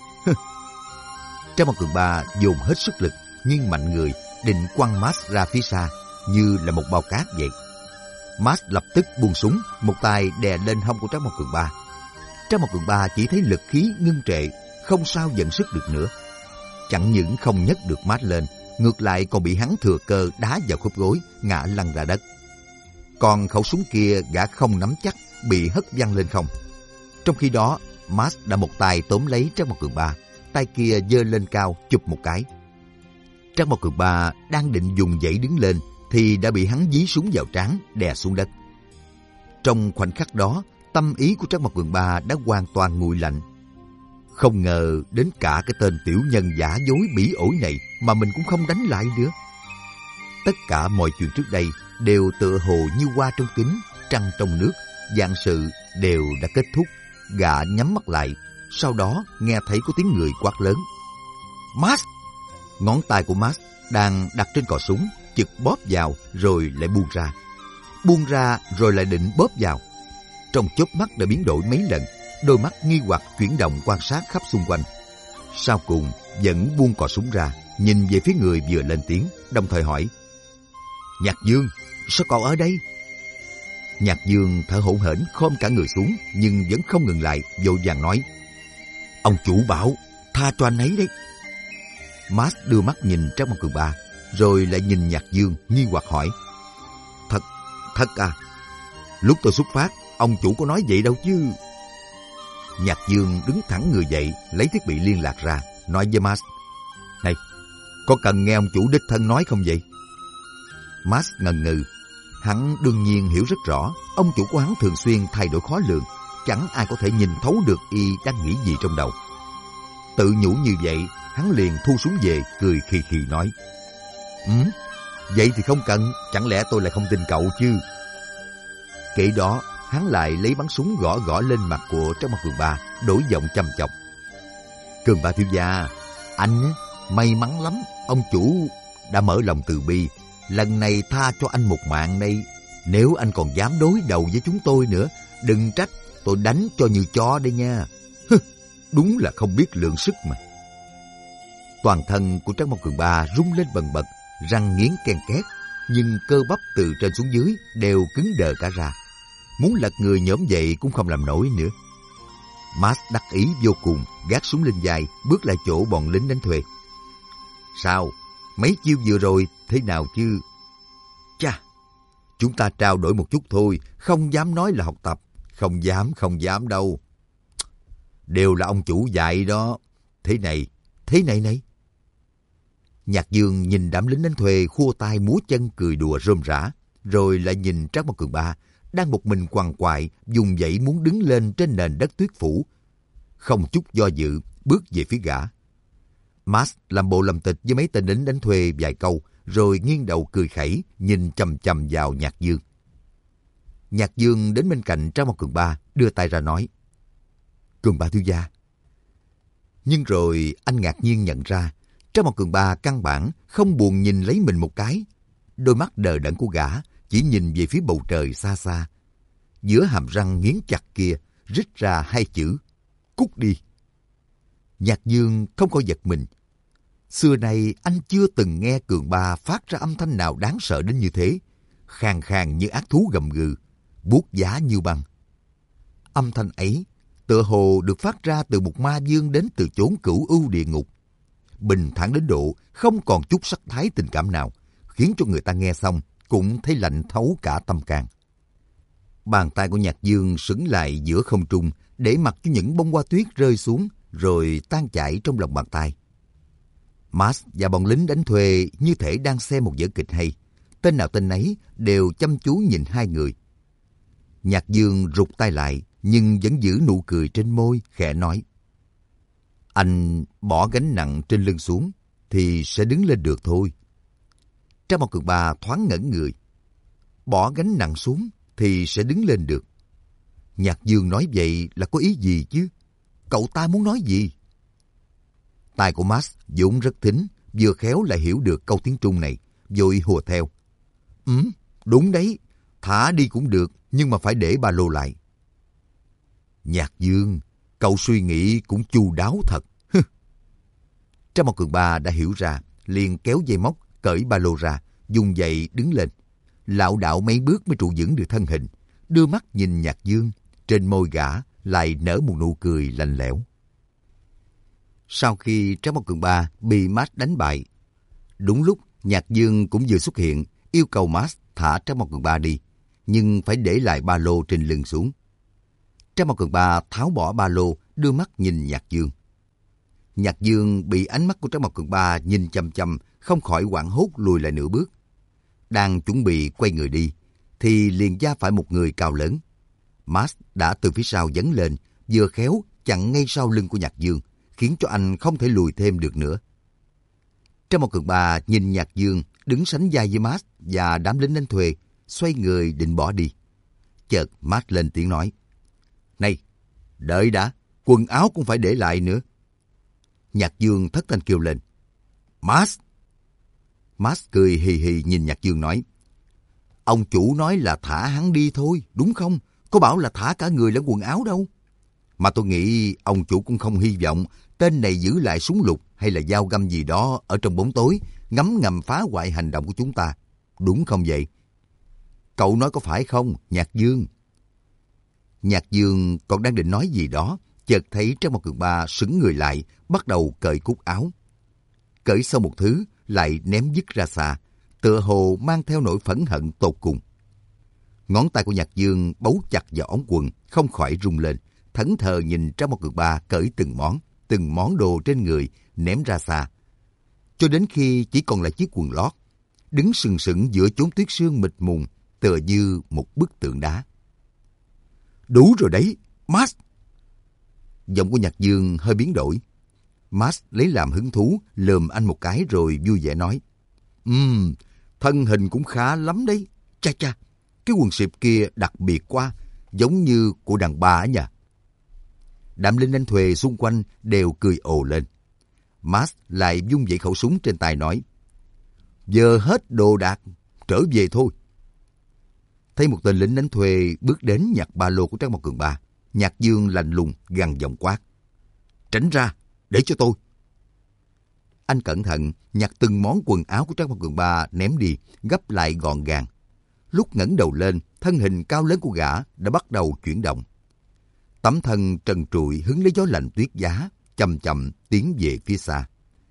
Trác Mao Cường Ba dồn hết sức lực, nhưng mạnh người, định quăng Max ra phía xa, như là một bao cát vậy. Max lập tức buông súng, một tay đè lên hông của Trác Mao Cường Ba. Trác Mao Cường Ba chỉ thấy lực khí ngưng trệ, không sao dẫn sức được nữa. Chẳng những không nhấc được Max lên, ngược lại còn bị hắn thừa cơ đá vào khớp gối, ngã lăn ra đất. Còn khẩu súng kia gã không nắm chắc, bị hất văng lên không. Trong khi đó, Max đã một tay tóm lấy Trác Mao Cường Ba, tay kia giơ lên cao chụp một cái. Trác Mao Cường Ba đang định dùng dãy đứng lên thì đã bị hắn dí súng vào trán, đè xuống đất. Trong khoảnh khắc đó, tâm ý của Trác Mao Cường Ba đã hoàn toàn nguội lạnh. Không ngờ đến cả cái tên tiểu nhân giả dối bỉ ổi này mà mình cũng không đánh lại nữa. Tất cả mọi chuyện trước đây đều tựa hồ như hoa trong kính, trăng trong nước, vạn sự đều đã kết thúc. Gã nhắm mắt lại, sau đó nghe thấy có tiếng người quát lớn: Max! Ngón tay của Max đang đặt trên cò súng, chực bóp vào rồi lại buông ra. Buông ra rồi lại định bóp vào. Trong chớp mắt đã biến đổi mấy lần, đôi mắt nghi hoặc chuyển động quan sát khắp xung quanh. Sau cùng vẫn buông cò súng ra, nhìn về phía người vừa lên tiếng, đồng thời hỏi: Nhạc Dương, sao cậu ở đây? Nhạc Dương thở hổn hển khom cả người xuống, nhưng vẫn không ngừng lại, vội vàng nói: Ông chủ bảo tha cho anh ấy đấy. Max đưa mắt nhìn Trác Mao Cường Ba, rồi lại nhìn Nhạc Dương nghi hoặc hỏi: Thật, thật à? Lúc tôi xuất phát, ông chủ có nói vậy đâu chứ? Nhạc Dương đứng thẳng người dậy, lấy thiết bị liên lạc ra, nói với Max: Này, có cần nghe ông chủ đích thân nói không vậy? Max ngần ngừ. Hắn đương nhiên hiểu rất rõ, ông chủ của hắn thường xuyên thay đổi khó lường, chẳng ai có thể nhìn thấu được y đang nghĩ gì trong đầu. Tự nhủ như vậy, hắn liền thu súng về, cười khì khì nói: Ừ, vậy thì không cần, chẳng lẽ tôi lại không tin cậu chứ? Kể đó, hắn lại lấy bắn súng gõ gõ lên mặt của Trác Mao Cường Ba, đổi giọng chăm chọc: Cường Ba thiếu gia, anh may mắn lắm, ông chủ đã mở lòng từ bi, lần này tha cho anh một mạng đây. Nếu anh còn dám đối đầu với chúng tôi nữa, đừng trách tôi đánh cho như chó đấy nha. Hừ, đúng là không biết lượng sức mà. Toàn thân của Trác Mao Cường Ba rung lên bần bật, răng nghiến ken két, nhưng cơ bắp từ trên xuống dưới đều cứng đờ cả ra. Muốn lật người nhổm dậy cũng không làm nổi nữa. Max đắc ý vô cùng, gác súng lên vai, bước lại chỗ bọn lính đánh thuê. Sao? Mấy chiêu vừa rồi thế nào chứ? Chà, chúng ta trao đổi một chút thôi, không dám nói là học tập. Không dám, không dám đâu. Đều là ông chủ dạy đó. Thế này, thế này này. Nhạc Dương nhìn đám lính đánh thuê khua tay múa chân cười đùa rôm rả, rồi lại nhìn Trác Mao Cường Ba đang một mình quằn quại dùng dãy muốn đứng lên trên nền đất tuyết phủ. Không chút do dự, bước về phía gã. Max làm bộ làm tịch với mấy tên lính đánh thuê vài câu, rồi nghiêng đầu cười khẩy, nhìn chằm chằm vào Nhạc Dương. Nhạc Dương đến bên cạnh Trác Mao Cường Ba, đưa tay ra nói: Cường Ba thiếu gia. Nhưng rồi anh ngạc nhiên nhận ra, Trác Mao Cường Ba căn bản không buồn nhìn lấy mình một cái. Đôi mắt đờ đẫn của gã chỉ nhìn về phía bầu trời xa xa. Giữa hàm răng nghiến chặt kia rít ra hai chữ: cút đi. Nhạc Dương không khỏi giật mình. Xưa nay anh chưa từng nghe Cường Ba phát ra âm thanh nào đáng sợ đến như thế, khàn khàn như ác thú gầm gừ, buốt giá như băng. Âm thanh ấy tựa hồ được phát ra từ một ma vương đến từ chốn cửu ưu địa ngục, bình thản đến độ không còn chút sắc thái tình cảm nào, khiến cho người ta nghe xong cũng thấy lạnh thấu cả tâm can. Bàn tay của Nhạc Dương sững lại giữa không trung, để mặc cho những bông hoa tuyết rơi xuống, rồi tan chảy trong lòng bàn tay. Max và bọn lính đánh thuê như thể đang xem một vở kịch hay. Tên nào tên nấy đều chăm chú nhìn hai người. Nhạc Dương rụt tay lại, nhưng vẫn giữ nụ cười trên môi, khẽ nói: Anh bỏ gánh nặng trên lưng xuống, thì sẽ đứng lên được thôi. Trác Mao Cường Ba thoáng ngẩn người. Bỏ gánh nặng xuống, thì sẽ đứng lên được. Nhạc Dương nói vậy là có ý gì chứ? Cậu ta muốn nói gì? Tai của Max vốn rất thính, vừa khéo lại hiểu được câu tiếng Trung này, vội hùa theo: Ừ, đúng đấy, thả đi cũng được, nhưng mà phải để ba lô lại. Nhạc Dương, cậu suy nghĩ cũng chu đáo thật. Trác Mao Cường Ba đã hiểu ra, liền kéo dây móc, cởi ba lô ra, dùng giày đứng lên. Lảo đảo mấy bước mới trụ vững được thân hình, đưa mắt nhìn Nhạc Dương, trên môi gã lại nở một nụ cười lạnh lẽo. Sau khi Trác Mao Cường Ba bị Max đánh bại, đúng lúc Nhạc Dương cũng vừa xuất hiện, yêu cầu Max thả Trác Mao Cường Ba đi, nhưng phải để lại ba lô trên lưng xuống. Trác Mao Cường Ba tháo bỏ ba lô, đưa mắt nhìn Nhạc Dương. Nhạc Dương bị ánh mắt của Trác Mao Cường Ba nhìn chăm chăm, không khỏi hoảng hốt lùi lại nửa bước. Đang chuẩn bị quay người đi, thì liền va phải một người cao lớn. Max đã từ phía sau dấn lên, vừa khéo chặn ngay sau lưng của Nhạc Dương, khiến cho anh không thể lùi thêm được nữa. Trác Mao Cường Ba nhìn Nhạc Dương đứng sánh vai với Max và đám lính đánh thuê, xoay người định bỏ đi. Chợt Max lên tiếng nói: Này, đợi đã, quần áo cũng phải để lại nữa. Nhạc Dương thất thanh kêu lên: Max! Max cười hì hì nhìn Nhạc Dương nói: Ông chủ nói là thả hắn đi thôi, đúng không? Có bảo là thả cả người lẫn quần áo đâu. Mà tôi nghĩ ông chủ cũng không hy vọng tên này giữ lại súng lục hay là dao găm gì đó ở trong bóng tối, ngấm ngầm phá hoại hành động của chúng ta. Đúng không vậy? Cậu nói có phải không, Nhạc Dương? Nhạc Dương còn đang định nói gì đó, chợt thấy Trác Mao Cường Ba sững người lại, bắt đầu cởi cúc áo. Cởi xong một thứ, lại ném dứt ra xa, tựa hồ mang theo nỗi phẫn hận tột cùng. Ngón tay của Nhạc Dương bấu chặt vào ống quần, không khỏi rung lên, thẫn thờ nhìn Trác Mao Cường Ba cởi từng món, từng món đồ trên người, ném ra xa. Cho đến khi chỉ còn lại chiếc quần lót, đứng sừng sững giữa chốn tuyết sương mịt mùng, tựa như một bức tượng đá. Đủ rồi đấy, Max! Giọng của Nhạc Dương hơi biến đổi. Max lấy làm hứng thú, lườm anh một cái rồi vui vẻ nói: Ừm, thân hình cũng khá lắm đấy. Cha cha, cái quần xịp kia đặc biệt quá, giống như của đàn bà ấy nhỉ. Đám lính đánh thuê xung quanh đều cười ồ lên. Max lại vung dậy khẩu súng trên tay nói: Giờ hết đồ đạc, trở về thôi. Thấy một tên lính đánh thuê bước đến nhặt ba lô của Trác Mao Cường Ba, Nhạc Dương lạnh lùng gằn giọng quát: Tránh ra, để cho tôi. Anh cẩn thận nhặt từng món quần áo của Trác Mao Cường Ba ném đi, gấp lại gọn gàng. Lúc ngẩng đầu lên, thân hình cao lớn của gã đã bắt đầu chuyển động. Tấm thân trần trụi hứng lấy gió lạnh tuyết giá, chậm chậm tiến về phía xa.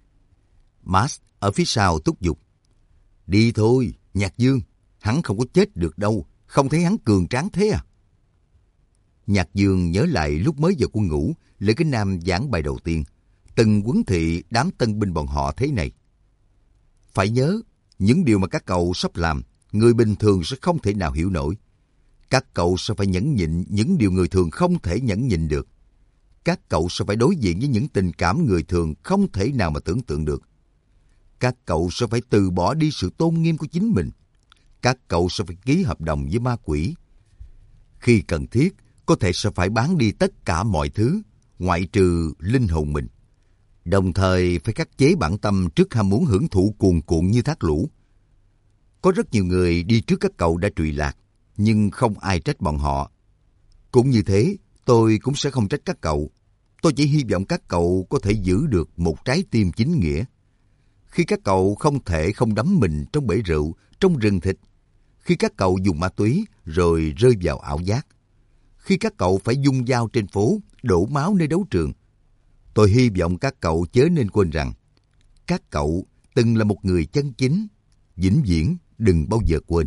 Max ở phía sau thúc giục. Đi thôi, Nhạc Dương, hắn không có chết được đâu, không thấy hắn cường tráng thế à? Nhạc Dương nhớ lại lúc mới vào quân ngũ, Lữ Kính Nam giảng bài đầu tiên, từng huấn thị đám tân binh bọn họ thế này. Phải nhớ, những điều mà các cậu sắp làm, người bình thường sẽ không thể nào hiểu nổi. Các cậu sẽ phải nhẫn nhịn những điều người thường không thể nhẫn nhịn được. Các cậu sẽ phải đối diện với những tình cảm người thường không thể nào mà tưởng tượng được. Các cậu sẽ phải từ bỏ đi sự tôn nghiêm của chính mình. Các cậu sẽ phải ký hợp đồng với ma quỷ. Khi cần thiết, có thể sẽ phải bán đi tất cả mọi thứ, ngoại trừ linh hồn mình. Đồng thời phải khắc chế bản tâm trước ham muốn hưởng thụ cuồn cuộn như thác lũ. Có rất nhiều người đi trước các cậu đã trụy lạc, nhưng không ai trách bọn họ. Cũng như thế, tôi cũng sẽ không trách các cậu. Tôi chỉ hy vọng các cậu có thể giữ được một trái tim chính nghĩa. Khi các cậu không thể không đắm mình trong bể rượu, trong rừng thịt. Khi các cậu dùng ma túy rồi rơi vào ảo giác. Khi các cậu phải dung dao trên phố, đổ máu nơi đấu trường. Tôi hy vọng các cậu chớ nên quên rằng các cậu từng là một người chân chính, vĩnh viễn đừng bao giờ quên.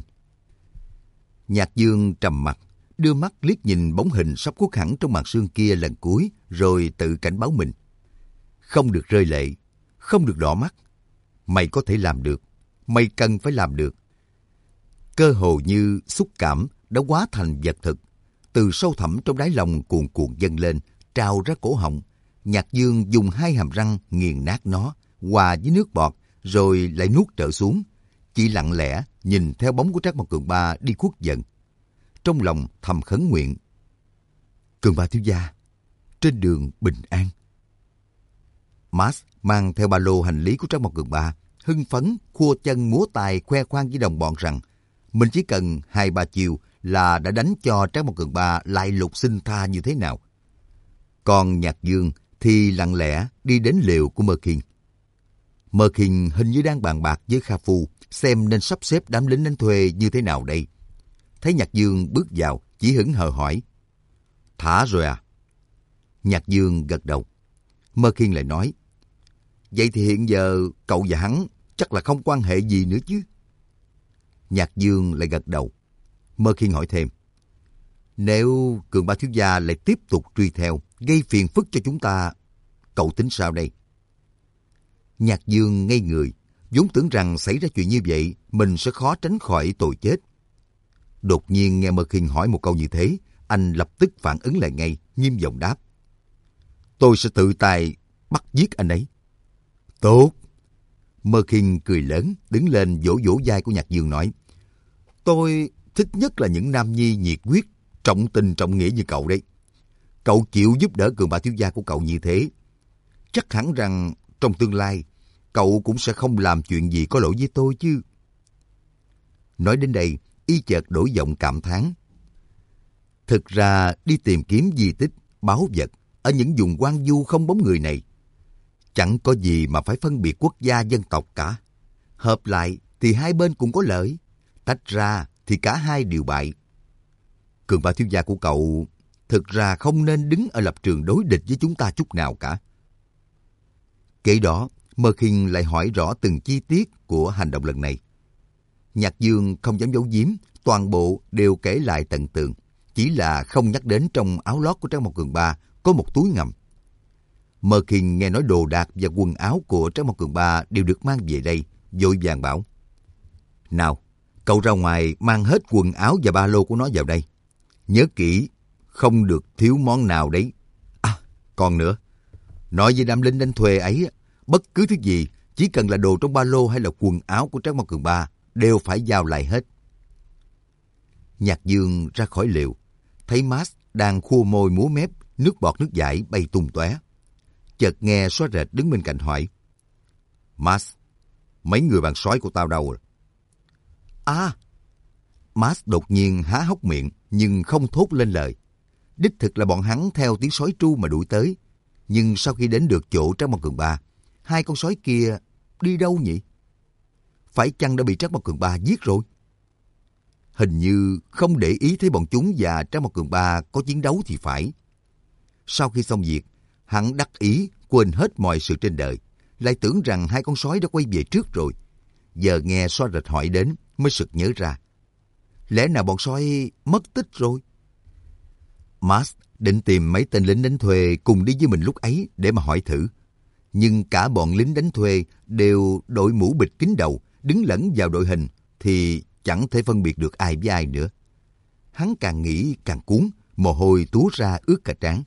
Nhạc Dương trầm mặt, đưa mắt liếc nhìn bóng hình sắp khuất hẳn trong màn sương kia lần cuối, rồi tự cảnh báo mình. Không được rơi lệ, không được đỏ mắt. Mày có thể làm được, mày cần phải làm được. Cơ hồ như xúc cảm đã hóa thành vật thực, từ sâu thẳm trong đáy lòng cuồn cuộn dâng lên, trào ra cổ họng. Nhạc Dương dùng hai hàm răng nghiền nát nó, hòa với nước bọt, rồi lại nuốt trở xuống. Chỉ lặng lẽ nhìn theo bóng của Trác Mộc Cường Ba đi khuất dần. Trong lòng thầm khấn nguyện. Cường Ba thiếu gia, trên đường bình an. Max mang theo ba lô hành lý của Trác Mộc Cường Ba, hưng phấn, khua chân múa tài khoe khoang với đồng bọn rằng mình chỉ cần hai ba chiều là đã đánh cho Trác Mộc Cường Ba lại lục xin tha như thế nào. Còn Nhạc Dương thì lặng lẽ đi đến lều của Mơ Khiên. Mơ Khiên hình như đang bàn bạc với Kha Phu xem nên sắp xếp đám lính đánh thuê như thế nào đây. Thấy Nhạc Dương bước vào, chỉ hững hờ hỏi. Thả rồi à? Nhạc Dương gật đầu. Mơ Khiên lại nói. Vậy thì hiện giờ cậu và hắn chắc là không quan hệ gì nữa chứ? Nhạc Dương lại gật đầu. Mơ Khiên hỏi thêm. Nếu Cường Ba thiếu gia lại tiếp tục truy theo, gây phiền phức cho chúng ta, cậu tính sao đây? Nhạc Dương ngây người, vốn tưởng rằng xảy ra chuyện như vậy, mình sẽ khó tránh khỏi tội chết. Đột nhiên nghe Mơ Khiên hỏi một câu như thế, anh lập tức phản ứng lại ngay, nghiêm giọng đáp. Tôi sẽ tự tay bắt giết anh ấy. Tốt. Mơ Khiên cười lớn, đứng lên vỗ vỗ vai của Nhạc Dương nói. Tôi thích nhất là những nam nhi nhiệt huyết, trọng tình trọng nghĩa như cậu đấy. Cậu chịu giúp đỡ Cường Ba thiếu gia của cậu như thế. Chắc hẳn rằng trong tương lai, cậu cũng sẽ không làm chuyện gì có lỗi với tôi chứ. Nói đến đây, y chợt đổi giọng cảm thán. Thực ra đi tìm kiếm di tích, báu vật ở những vùng hoang vu không bóng người này, chẳng có gì mà phải phân biệt quốc gia dân tộc cả. Hợp lại thì hai bên cũng có lợi, tách ra thì cả hai đều bại. Cường Ba thiếu gia của cậu thực ra không nên đứng ở lập trường đối địch với chúng ta chút nào cả. Kể đó, Mơ Khiên lại hỏi rõ từng chi tiết của hành động lần này. Nhạc Dương không dám giấu giếm, toàn bộ đều kể lại tận tường, chỉ là không nhắc đến trong áo lót của Trác Mộc Cường Ba có một túi ngầm. Mơ Khiên nghe nói đồ đạc và quần áo của Trác Mộc Cường Ba đều được mang về đây, vội vàng bảo. Nào, cậu ra ngoài mang hết quần áo và ba lô của nó vào đây. Nhớ kỹ, không được thiếu món nào đấy. À, còn nữa, nói với đám lính đánh thuê ấy, bất cứ thứ gì, chỉ cần là đồ trong ba lô hay là quần áo của Trác Mộc Cường Ba, đều phải giao lại hết. Nhạc Dương ra khỏi lều, thấy Max đang khua môi múa mép, nước bọt nước dãi bay tung tóe. Chợt nghe Xóa Rệt đứng bên cạnh hỏi. Max, mấy người bạn sói của tao đâu rồi? À! Max đột nhiên há hốc miệng, nhưng không thốt lên lời. Đích thực là bọn hắn theo tiếng sói tru mà đuổi tới. Nhưng sau khi đến được chỗ Trác Mộc Cường Ba, hai con sói kia đi đâu nhỉ? Phải chăng đã bị Trác Mộc Cường Ba giết rồi? Hình như không để ý thấy bọn chúng và Trác Mộc Cường Ba có chiến đấu thì phải. Sau khi xong việc, hắn đắc ý quên hết mọi sự trên đời, lại tưởng rằng hai con sói đã quay về trước rồi. Giờ nghe Xóa Rệt hỏi đến mới sực nhớ ra. Lẽ nào bọn sói mất tích rồi? Max định tìm mấy tên lính đánh thuê cùng đi với mình lúc ấy để mà hỏi thử. Nhưng cả bọn lính đánh thuê đều đội mũ bịt kín đầu, đứng lẫn vào đội hình thì chẳng thể phân biệt được ai với ai nữa. Hắn càng nghĩ càng cuốn, mồ hôi túa ra ướt cả trán.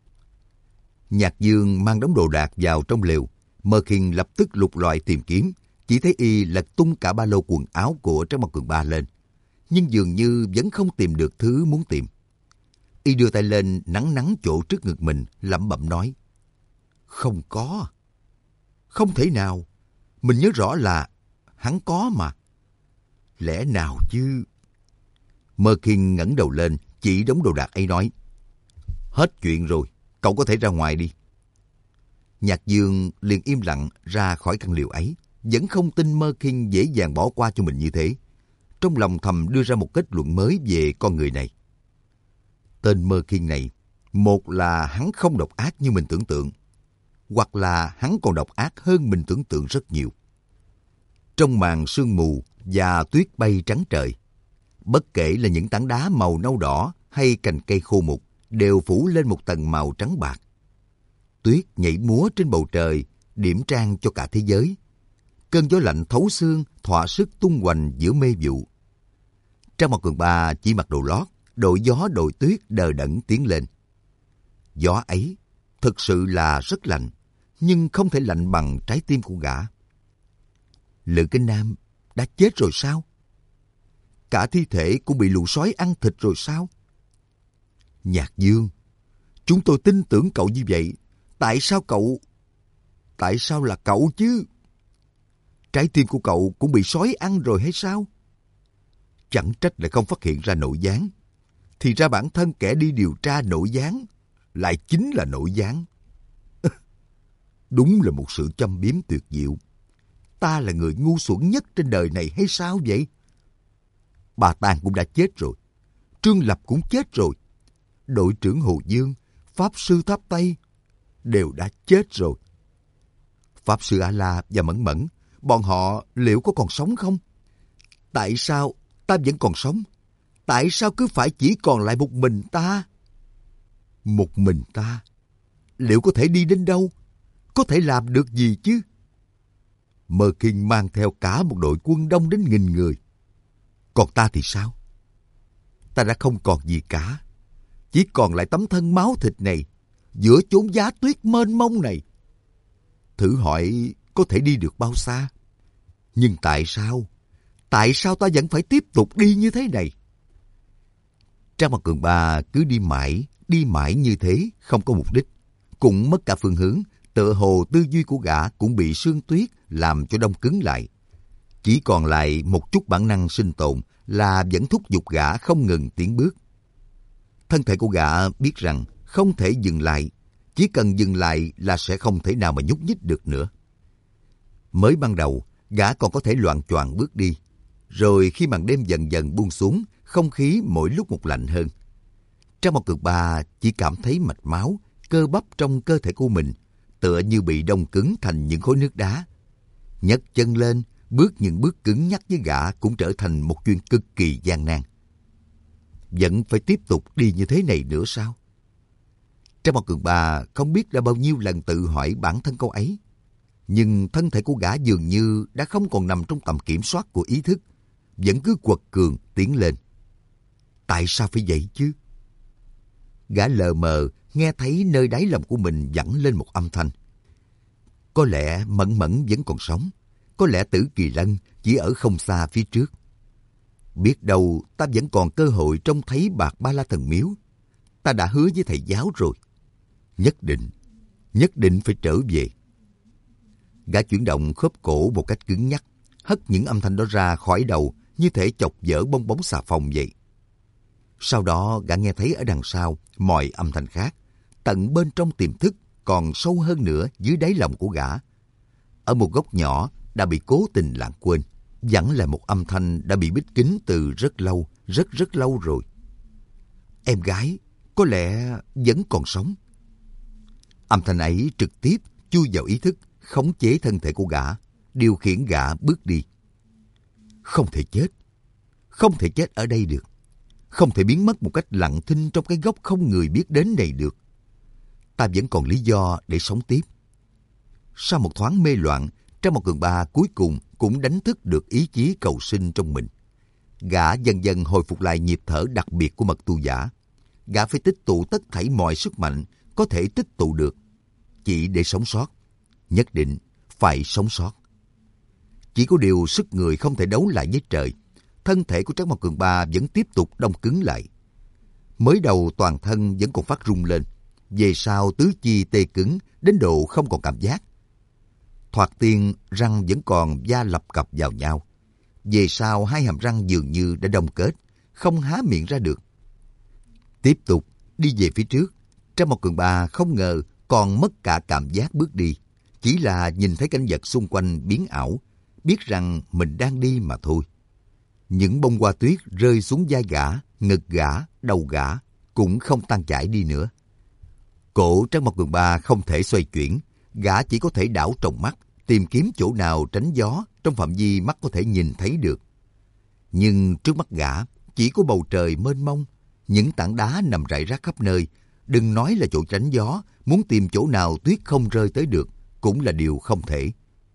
Nhạc Dương mang đống đồ đạc vào trong lều. Merkin lập tức lục lọi tìm kiếm, chỉ thấy y lật tung cả ba lô quần áo của Trác Mộc Cường Ba lên, nhưng dường như vẫn không tìm được thứ muốn tìm. Y đưa tay lên nắn nắn chỗ trước ngực mình, lẩm bẩm nói: Không có. Không thể nào. Mình nhớ rõ là hắn có mà. Lẽ nào chứ? Merkin ngẩng đầu lên, chỉ đống đồ đạc ấy nói: Hết chuyện rồi, cậu có thể ra ngoài đi. Nhạc Dương liền im lặng ra khỏi căn liều ấy, vẫn không tin Merkin dễ dàng bỏ qua cho mình như thế. Trong lòng thầm đưa ra một kết luận mới về con người này. Tên Merkin này, một là hắn không độc ác như mình tưởng tượng, hoặc là hắn còn độc ác hơn mình tưởng tượng rất nhiều. Trong màn sương mù và tuyết bay trắng trời, bất kể là những tảng đá màu nâu đỏ hay cành cây khô mục, đều phủ lên một tầng màu trắng bạc. Tuyết nhảy múa trên bầu trời, điểm trang cho cả thế giới. Cơn gió lạnh thấu xương thỏa sức tung hoành giữa mê vụ. Trác Mộc Cường Ba chỉ mặc đồ lót, đội gió đội tuyết đờ đẫn tiến lên. Gió ấy thực sự là rất lạnh, nhưng không thể lạnh bằng trái tim của gã. Lữ Kinh Nam đã chết rồi sao? Cả thi thể cũng bị lũ sói ăn thịt rồi sao? Nhạc Dương, chúng tôi tin tưởng cậu như vậy. Tại sao cậu... Tại sao là cậu chứ? Trái tim của cậu cũng bị sói ăn rồi hay sao? Chẳng trách lại không phát hiện ra nội gián. Thì ra bản thân kẻ đi điều tra nội gián lại chính là nội gián. Đúng là một sự châm biếm tuyệt diệu. Ta là người ngu xuẩn nhất trên đời này hay sao vậy? Bà Tàng cũng đã chết rồi. Trương Lập cũng chết rồi. Đội trưởng Hồ Dương, Pháp sư Tháp Tây đều đã chết rồi. Pháp sư A-la và Mẫn Mẫn, bọn họ liệu có còn sống không? Tại sao ta vẫn còn sống? Tại sao cứ phải chỉ còn lại một mình ta? Một mình ta? Liệu có thể đi đến đâu? Có thể làm được gì chứ? Merkin mang theo cả một đội quân đông đến nghìn người. Còn ta thì sao? Ta đã không còn gì cả. Chỉ còn lại tấm thân máu thịt này giữa chốn giá tuyết mênh mông này. Thử hỏi có thể đi được bao xa? Nhưng tại sao? Tại sao ta vẫn phải tiếp tục đi như thế này? Trác Mộc Cường Ba cứ đi mãi, đi mãi như thế, không có mục đích. Cũng mất cả phương hướng, tựa hồ tư duy của gã cũng bị sương tuyết làm cho đông cứng lại. Chỉ còn lại một chút bản năng sinh tồn là vẫn thúc giục gã không ngừng tiến bước. Thân thể của gã biết rằng không thể dừng lại, chỉ cần dừng lại là sẽ không thể nào mà nhúc nhích được nữa. Mới ban đầu, gã còn có thể loạng choạng bước đi. Rồi khi màn đêm dần dần buông xuống, không khí mỗi lúc một lạnh hơn. Trác Mộc Cường Ba chỉ cảm thấy mạch máu, cơ bắp trong cơ thể của mình tựa như bị đông cứng thành những khối nước đá. Nhấc chân lên, bước những bước cứng nhắc với gã cũng trở thành một chuyện cực kỳ gian nan. Vẫn phải tiếp tục đi như thế này nữa sao? Trác Mộc Cường Ba không biết đã bao nhiêu lần tự hỏi bản thân câu ấy. Nhưng thân thể của gã dường như đã không còn nằm trong tầm kiểm soát của ý thức, vẫn cứ quật cường tiến lên. Tại sao phải vậy chứ? Gã lờ mờ nghe thấy nơi đáy lòng của mình vẳng lên một âm thanh. Có lẽ Mẫn Mẫn vẫn còn sống, có lẽ Tử Kỳ Lân chỉ ở không xa phía trước. Biết đâu ta vẫn còn cơ hội trông thấy Bạc Ba La Thần Miếu. Ta đã hứa với thầy giáo rồi. Nhất định, nhất định phải trở về. Gã chuyển động khớp cổ một cách cứng nhắc, hất những âm thanh đó ra khỏi đầu như thể chọc dở bong bóng xà phòng vậy. Sau đó gã nghe thấy ở đằng sau mọi âm thanh khác, tận bên trong tiềm thức còn sâu hơn nữa dưới đáy lòng của gã. Ở một góc nhỏ đã bị cố tình lãng quên, vẫn là một âm thanh đã bị bít kín từ rất lâu, rất rất lâu rồi. Em gái có lẽ vẫn còn sống. Âm thanh ấy trực tiếp chui vào ý thức, khống chế thân thể của gã, điều khiển gã bước đi. Không thể chết. Không thể chết ở đây được. Không thể biến mất một cách lặng thinh trong cái góc không người biết đến này được. Ta vẫn còn lý do để sống tiếp. Sau một thoáng mê loạn, Trang Mộc Cường Ba cuối cùng cũng đánh thức được ý chí cầu sinh trong mình. Gã dần dần hồi phục lại nhịp thở đặc biệt của mật tu giả. Gã phải tích tụ tất thảy mọi sức mạnh có thể tích tụ được, chỉ để sống sót. Nhất định phải sống sót. Chỉ có điều sức người không thể đấu lại với trời. Thân thể của Trác Mộc Cường Ba vẫn tiếp tục đông cứng lại. Mới đầu toàn thân vẫn còn phát rung lên, về sau tứ chi tê cứng đến độ không còn cảm giác. Thoạt tiên răng vẫn còn da lập cập vào nhau. Về sau hai hàm răng dường như đã đông kết, không há miệng ra được. Tiếp tục đi về phía trước, Trác Mộc Cường Ba không ngờ còn mất cả cảm giác bước đi. Chỉ là nhìn thấy cảnh vật xung quanh biến ảo, biết rằng mình đang đi mà thôi. Những bông hoa tuyết rơi xuống vai gã, ngực gã, đầu gã cũng không tan chảy đi nữa. Cổ Trác Mộc Cường Ba không thể xoay chuyển, gã chỉ có thể đảo tròng mắt, tìm kiếm chỗ nào tránh gió trong phạm vi mắt có thể nhìn thấy được. Nhưng trước mắt gã chỉ có bầu trời mênh mông, những tảng đá nằm rải rác khắp nơi. Đừng nói là chỗ tránh gió, muốn tìm chỗ nào tuyết không rơi tới được cũng là điều không thể.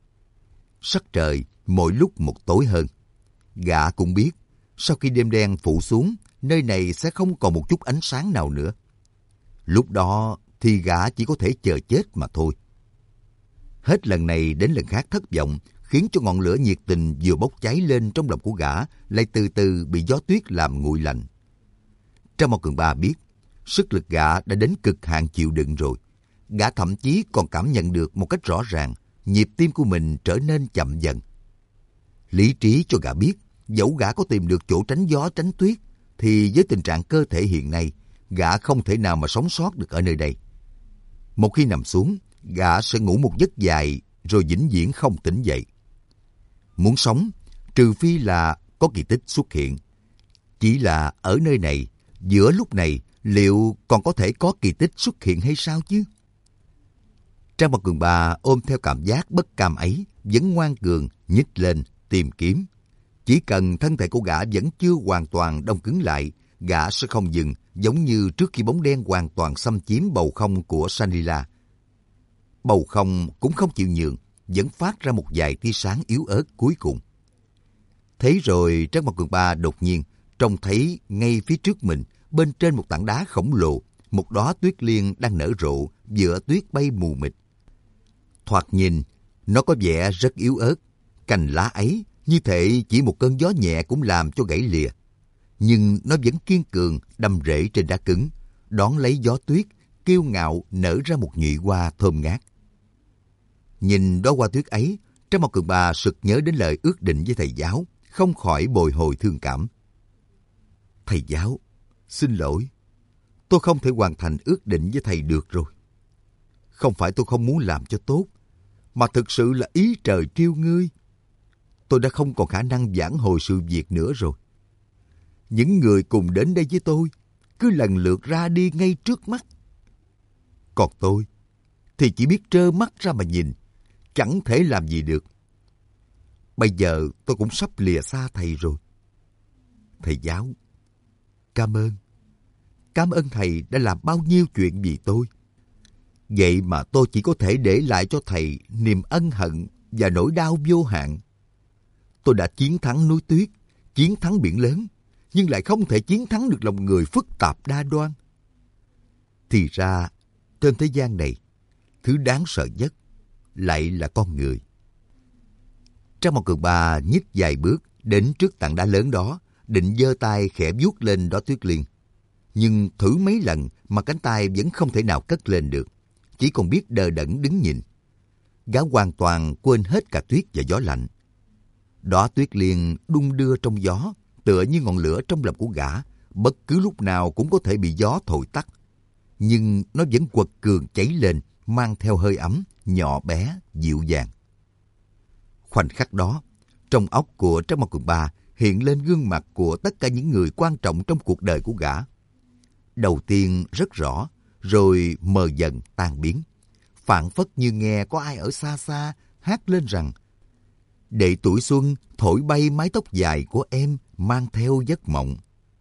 Sắc trời mỗi lúc một tối hơn. Gã cũng biết, sau khi đêm đen phủ xuống, nơi này sẽ không còn một chút ánh sáng nào nữa. Lúc đó thì gã chỉ có thể chờ chết mà thôi. Hết lần này đến lần khác thất vọng, khiến cho ngọn lửa nhiệt tình vừa bốc cháy lên trong lòng của gã lại từ từ bị gió tuyết làm nguội lạnh. Trác Mộc Cường Ba biết, sức lực gã đã đến cực hạn chịu đựng rồi. Gã thậm chí còn cảm nhận được một cách rõ ràng, nhịp tim của mình trở nên chậm dần. Lý trí cho gã biết, dẫu gã có tìm được chỗ tránh gió tránh tuyết, thì với tình trạng cơ thể hiện nay, gã không thể nào mà sống sót được ở nơi đây. Một khi nằm xuống, gã sẽ ngủ một giấc dài rồi vĩnh viễn không tỉnh dậy. Muốn sống, trừ phi là có kỳ tích xuất hiện. Chỉ là ở nơi này, giữa lúc này, liệu còn có thể có kỳ tích xuất hiện hay sao chứ? Trang Mộc Cường Ba ôm theo cảm giác bất cam ấy, vẫn ngoan cường, nhích lên, tìm kiếm. Chỉ cần thân thể của gã vẫn chưa hoàn toàn đông cứng lại, gã sẽ không dừng, giống như trước khi bóng đen hoàn toàn xâm chiếm bầu không của Shangri-La. Bầu không cũng không chịu nhường, vẫn phát ra một vài tia sáng yếu ớt cuối cùng. Thế rồi Trác Mộc Cường Ba đột nhiên trông thấy ngay phía trước mình, bên trên một tảng đá khổng lồ, một đóa tuyết liên đang nở rộ giữa tuyết bay mù mịt. Thoạt nhìn, nó có vẻ rất yếu ớt, cành lá ấy như thể chỉ một cơn gió nhẹ cũng làm cho gãy lìa. Nhưng nó vẫn kiên cường đâm rễ trên đá cứng, đón lấy gió tuyết, kiêu ngạo nở ra một nhụy hoa thơm ngát. Nhìn đóa hoa tuyết ấy, Trác Mộc Cường Ba sực nhớ đến lời ước định với thầy giáo, không khỏi bồi hồi thương cảm. Thầy giáo, xin lỗi, tôi không thể hoàn thành ước định với thầy được rồi. Không phải tôi không muốn làm cho tốt, mà thực sự là ý trời trêu ngươi. Tôi đã không còn khả năng vãn hồi sự việc nữa rồi. Những người cùng đến đây với tôi cứ lần lượt ra đi ngay trước mắt. Còn tôi thì chỉ biết trơ mắt ra mà nhìn, chẳng thể làm gì được. Bây giờ tôi cũng sắp lìa xa thầy rồi. Thầy giáo, cảm ơn. Cảm ơn thầy đã làm bao nhiêu chuyện vì tôi. Vậy mà tôi chỉ có thể để lại cho thầy niềm ân hận và nỗi đau vô hạn. Tôi đã chiến thắng núi tuyết, chiến thắng biển lớn, nhưng lại không thể chiến thắng được lòng người phức tạp đa đoan. Thì ra, trên thế gian này, thứ đáng sợ nhất lại là con người. Trác Mộc Cường Ba nhích vài bước đến trước tảng đá lớn đó, định giơ tay khẽ vuốt lên đó tuyết liên. Nhưng thử mấy lần mà cánh tay vẫn không thể nào cất lên được, chỉ còn biết đờ đẫn đứng nhìn. Gã hoàn toàn quên hết cả tuyết và gió lạnh. Đóa tuyết liên đung đưa trong gió, tựa như ngọn lửa trong lòng của gã, bất cứ lúc nào cũng có thể bị gió thổi tắt. Nhưng nó vẫn quật cường cháy lên, mang theo hơi ấm, nhỏ bé, dịu dàng. Khoảnh khắc đó, trong óc của Trác Mộc Cường Ba hiện lên gương mặt của tất cả những người quan trọng trong cuộc đời của gã. Đầu tiên rất rõ, rồi mờ dần tan biến, phảng phất như nghe có ai ở xa xa hát lên rằng: để tuổi xuân thổi bay mái tóc dài của em mang theo giấc mộng.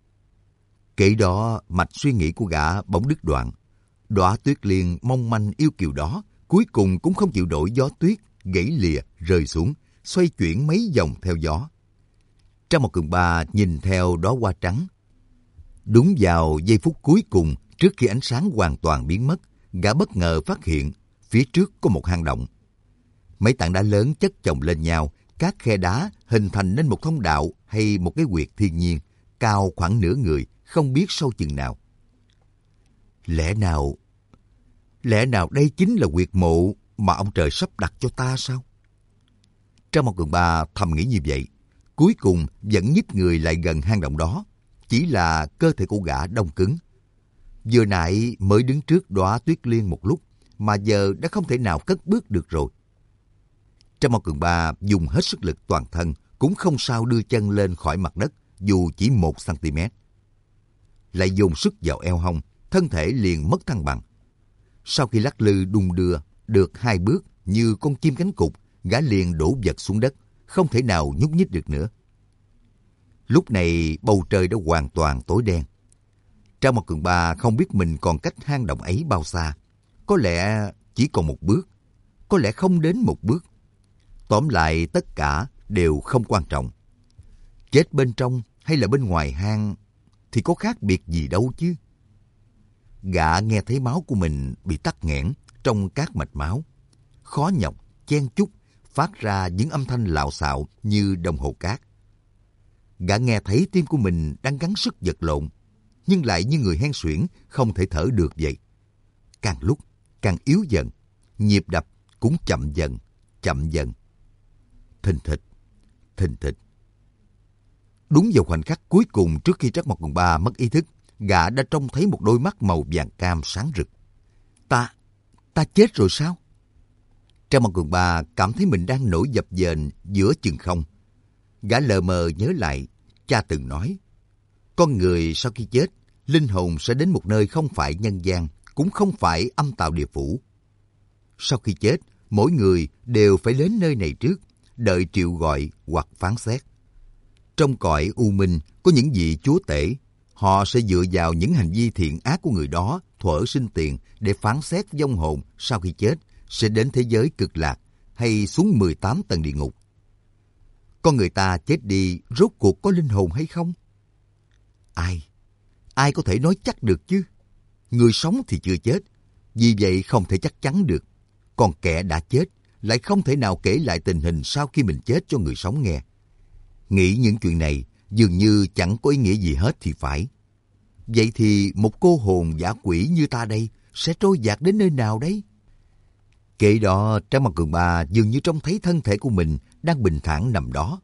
Kể đó mạch suy nghĩ của gã bỗng đứt đoạn. Đóa tuyết liên mong manh yêu kiều đó cuối cùng cũng không chịu nổi gió tuyết, gãy lìa rơi xuống, xoay chuyển mấy vòng theo gió. Trang Mộc Cường Ba nhìn theo đóa hoa trắng. Đúng vào giây phút cuối cùng trước khi ánh sáng hoàn toàn biến mất, gã bất ngờ phát hiện phía trước có một hang động. Mấy tảng đá lớn chất chồng lên nhau, các khe đá hình thành nên một thông đạo hay một cái huyệt thiên nhiên, cao khoảng nửa người, không biết sâu chừng nào. Lẽ nào, lẽ nào đây chính là huyệt mộ mà ông trời sắp đặt cho ta sao? Trang Mộc Cường Ba thầm nghĩ như vậy, cuối cùng vẫn nhích người lại gần hang động đó. Chỉ là cơ thể của gã đông cứng. Vừa nãy mới đứng trước đóa tuyết liên một lúc, mà giờ đã không thể nào cất bước được rồi. Trang Mộc Cường Ba dùng hết sức lực toàn thân, cũng không sao đưa chân lên khỏi mặt đất, dù chỉ một xăng-ti mét. Lại dồn sức vào eo hông, thân thể liền mất thăng bằng. Sau khi lắc lư đung đưa được hai bước như con chim cánh cụt, gã liền đổ vật xuống đất, không thể nào nhúc nhích được nữa. Lúc này bầu trời đã hoàn toàn tối đen. Trang Mộc Cường Ba không biết mình còn cách hang động ấy bao xa. Có lẽ chỉ còn một bước, có lẽ không đến một bước. Tóm lại tất cả đều không quan trọng. Chết bên trong hay là bên ngoài hang thì có khác biệt gì đâu chứ. Gã nghe thấy máu của mình bị tắc nghẽn trong các mạch máu. Khó nhọc, chen chúc, phát ra những âm thanh lạo xạo như đồng hồ cát. Gã nghe thấy tim của mình đang gắng sức vật lộn, nhưng lại như người hen suyễn không thể thở được vậy. Càng lúc càng yếu dần, nhịp đập cũng chậm dần, chậm dần. Thình thịch, thình thịch. Đúng vào khoảnh khắc cuối cùng trước khi Trác Mộc Cường Ba mất ý thức, gã đã trông thấy một đôi mắt màu vàng cam sáng rực. Ta, ta chết rồi sao? Trác Mộc Cường Ba cảm thấy mình đang nổi dập dềnh giữa chừng không. Gã lờ mờ nhớ lại, cha từng nói, con người sau khi chết, linh hồn sẽ đến một nơi không phải nhân gian, cũng không phải âm tào địa phủ. Sau khi chết, mỗi người đều phải đến nơi này trước, đợi triệu gọi hoặc phán xét. Trong cõi u minh có những vị chúa tể, họ sẽ dựa vào những hành vi thiện ác của người đó thuở sinh tiền để phán xét vong hồn sau khi chết sẽ đến thế giới cực lạc hay xuống mười tám tầng địa ngục. Con người ta chết đi rốt cuộc có linh hồn hay không? Ai? Ai có thể nói chắc được chứ? Người sống thì chưa chết, vì vậy không thể chắc chắn được. Còn kẻ đã chết lại không thể nào kể lại tình hình sau khi mình chết cho người sống nghe. Nghĩ những chuyện này dường như chẳng có ý nghĩa gì hết thì phải. Vậy thì một cô hồn dã quỷ như ta đây sẽ trôi dạt đến nơi nào đấy? Kể đó Trác Mộc Cường Ba dường như trông thấy thân thể của mình đang bình thản nằm đó.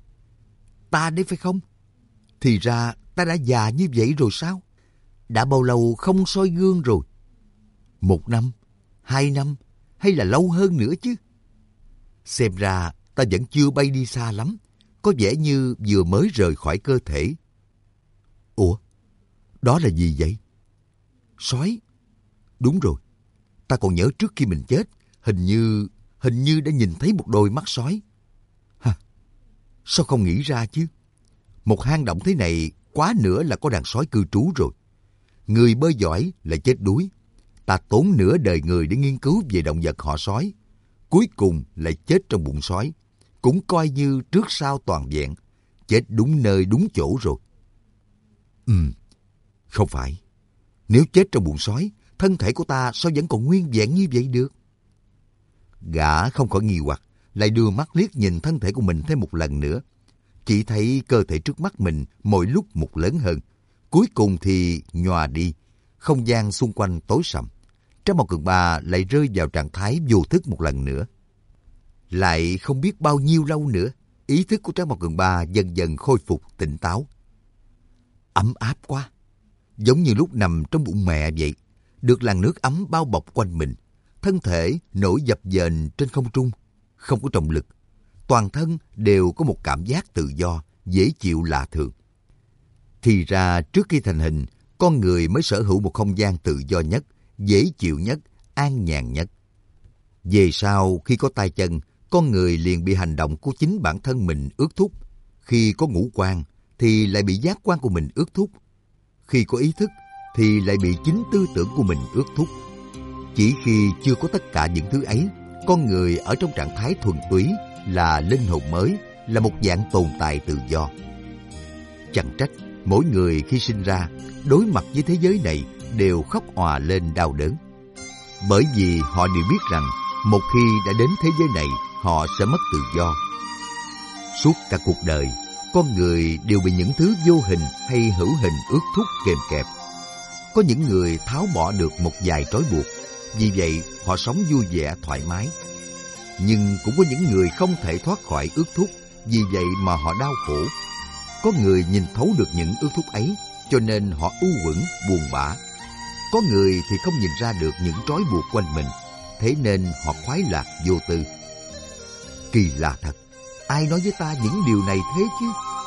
Ta đấy phải không? Thì ra ta đã già như vậy rồi sao? Đã bao lâu không soi gương rồi? Một năm, hai năm hay là lâu hơn nữa chứ? Xem ra ta vẫn chưa bay đi xa lắm, có vẻ như vừa mới rời khỏi cơ thể. Ủa, đó là gì vậy? Sói. Đúng rồi, ta còn nhớ trước khi mình chết, hình như, hình như đã nhìn thấy một đôi mắt sói. Hả? Sao không nghĩ ra chứ? Một hang động thế này quá nữa là có đàn sói cư trú rồi. Người bơi giỏi lại chết đuối. Ta tốn nửa đời người để nghiên cứu về động vật họ sói. Cuối cùng lại chết trong bụng sói. Cũng coi như trước sau toàn vẹn. Chết đúng nơi đúng chỗ rồi. Ừm, không phải. Nếu chết trong bụng sói, thân thể của ta sao vẫn còn nguyên vẹn như vậy được? Gã không khỏi nghi hoặc, lại đưa mắt liếc nhìn thân thể của mình thêm một lần nữa. Chỉ thấy cơ thể trước mắt mình mỗi lúc một lớn hơn. Cuối cùng thì nhòa đi, không gian xung quanh tối sầm. Trác Mộc Cường Ba lại rơi vào trạng thái vô thức một lần nữa. Lại không biết bao nhiêu lâu nữa, ý thức của Trác Mộc Cường Ba dần dần khôi phục tỉnh táo. Ấm áp quá, giống như lúc nằm trong bụng mẹ vậy, được làn nước ấm bao bọc quanh mình, thân thể nổi dập dềnh trên không trung, không có trọng lực, toàn thân đều có một cảm giác tự do, dễ chịu lạ thường. Thì ra trước khi thành hình, con người mới sở hữu một không gian tự do nhất, dễ chịu nhất, an nhàn nhất. Về sau khi có tay chân, con người liền bị hành động của chính bản thân mình ước thúc. Khi có ngũ quan thì lại bị giác quan của mình ước thúc. Khi có ý thức thì lại bị chính tư tưởng của mình ước thúc. Chỉ khi chưa có tất cả những thứ ấy, con người ở trong trạng thái thuần túy là linh hồn mới, là một dạng tồn tại tự do. Chẳng trách mỗi người khi sinh ra, đối mặt với thế giới này đều khóc òa lên đau đớn. Bởi vì họ đều biết rằng một khi đã đến thế giới này, họ sẽ mất tự do. Suốt cả cuộc đời, con người đều bị những thứ vô hình hay hữu hình ước thúc kềm kẹp. Có những người tháo bỏ được một vài trói buộc, vì vậy họ sống vui vẻ thoải mái. Nhưng cũng có những người không thể thoát khỏi ước thúc, vì vậy mà họ đau khổ. Có người nhìn thấu được những ước thúc ấy, cho nên họ u uẩn, buồn bã. Có người thì không nhìn ra được những trói buộc quanh mình, thế nên họ khoái lạc vô tư. Kỳ lạ thật, ai nói với ta những điều này thế chứ?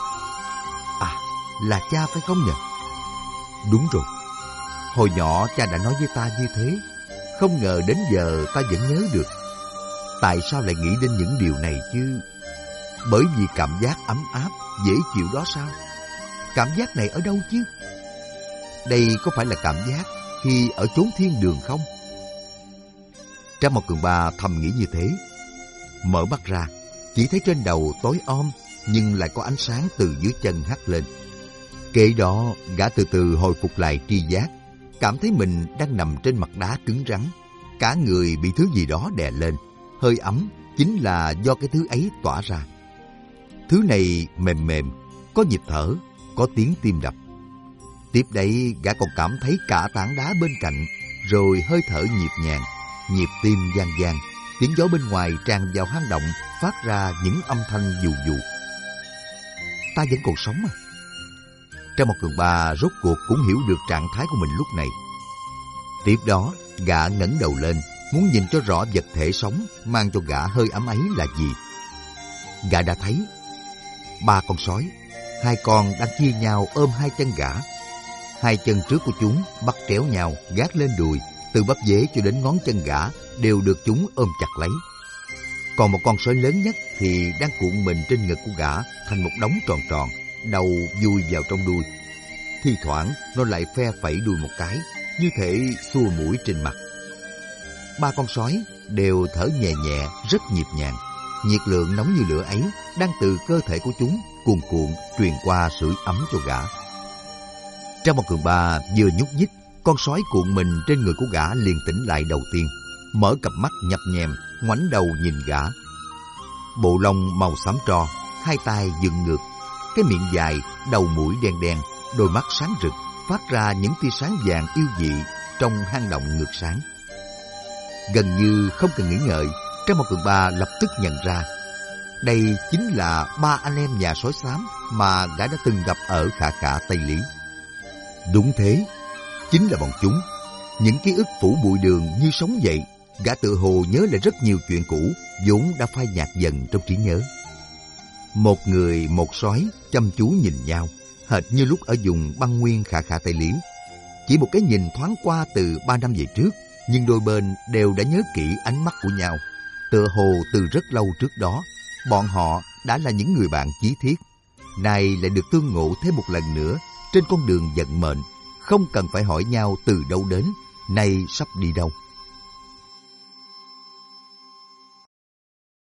À, là cha phải không nhỉ? Đúng rồi, hồi nhỏ cha đã nói với ta như thế. Không ngờ đến giờ ta vẫn nhớ được. Tại sao lại nghĩ đến những điều này chứ? Bởi vì cảm giác ấm áp, dễ chịu đó sao? Cảm giác này ở đâu chứ? Đây có phải là cảm giác khi ở chốn thiên đường không? Trang Mộc Cường Ba thầm nghĩ như thế. Mở mắt ra, chỉ thấy trên đầu tối om, nhưng lại có ánh sáng từ dưới chân hắt lên. Kế đó, gã từ từ hồi phục lại tri giác, cảm thấy mình đang nằm trên mặt đá cứng rắn. Cả người bị thứ gì đó đè lên, hơi ấm chính là do cái thứ ấy tỏa ra. Thứ này mềm mềm, có nhịp thở, có tiếng tim đập. Tiếp đấy, gã còn cảm thấy cả tảng đá bên cạnh, rồi hơi thở nhịp nhàng, nhịp tim vang vang. Tiếng gió bên ngoài tràn vào hang động, phát ra những âm thanh dù dù. Ta vẫn còn sống à? Trang Mộc Cường Ba rốt cuộc cũng hiểu được trạng thái của mình lúc này. Tiếp đó, gã ngẩng đầu lên, muốn nhìn cho rõ vật thể sống mang cho gã hơi ấm ấy là gì. Gã đã thấy ba con sói, hai con đang chia nhau ôm hai chân gã. Hai chân trước của chúng bắt tréo nhau gác lên đùi, từ bắp dế cho đến ngón chân gã đều được chúng ôm chặt lấy. Còn một con sói lớn nhất thì đang cuộn mình trên ngực của gã thành một đống tròn tròn, đầu vùi vào trong đuôi. Thi thoảng nó lại phe phẩy đuôi một cái, như thể xua mũi trên mặt. Ba con sói đều thở nhẹ nhẹ, rất nhịp nhàng. Nhiệt lượng nóng như lửa ấy đang từ cơ thể của chúng cuồn cuộn truyền qua sưởi ấm cho gã. Trang Mộc Cường Ba vừa nhúc nhích, con sói cuộn mình trên người của gã liền tỉnh lại đầu tiên, mở cặp mắt nhập nhèm, ngoảnh đầu nhìn gã. Bộ lông màu xám tro, hai tay dựng ngược, cái miệng dài, đầu mũi đen đen, đôi mắt sáng rực, phát ra những tia sáng vàng yêu dị trong hang động ngược sáng. Gần như không cần nghĩ ngợi, Trang Mộc Cường Ba lập tức nhận ra đây chính là ba anh em nhà sói xám mà gã đã từng gặp ở Khả Khả Tây Lý. Đúng thế, chính là bọn chúng. Những ký ức phủ bụi đường như sống dậy, gã tự hồ nhớ lại rất nhiều chuyện cũ vốn đã phai nhạt dần trong trí nhớ. Một người một sói chăm chú nhìn nhau, hệt như lúc ở vùng băng nguyên Khả Khả Tây Lý. Chỉ một cái nhìn thoáng qua từ ba năm về trước, nhưng đôi bên đều đã nhớ kỹ ánh mắt của nhau. Tựa hồ từ rất lâu trước đó, bọn họ đã là những người bạn chí thiết. Nay lại được tương ngộ thêm một lần nữa trên con đường vận mệnh, không cần phải hỏi nhau từ đâu đến, nay sắp đi đâu.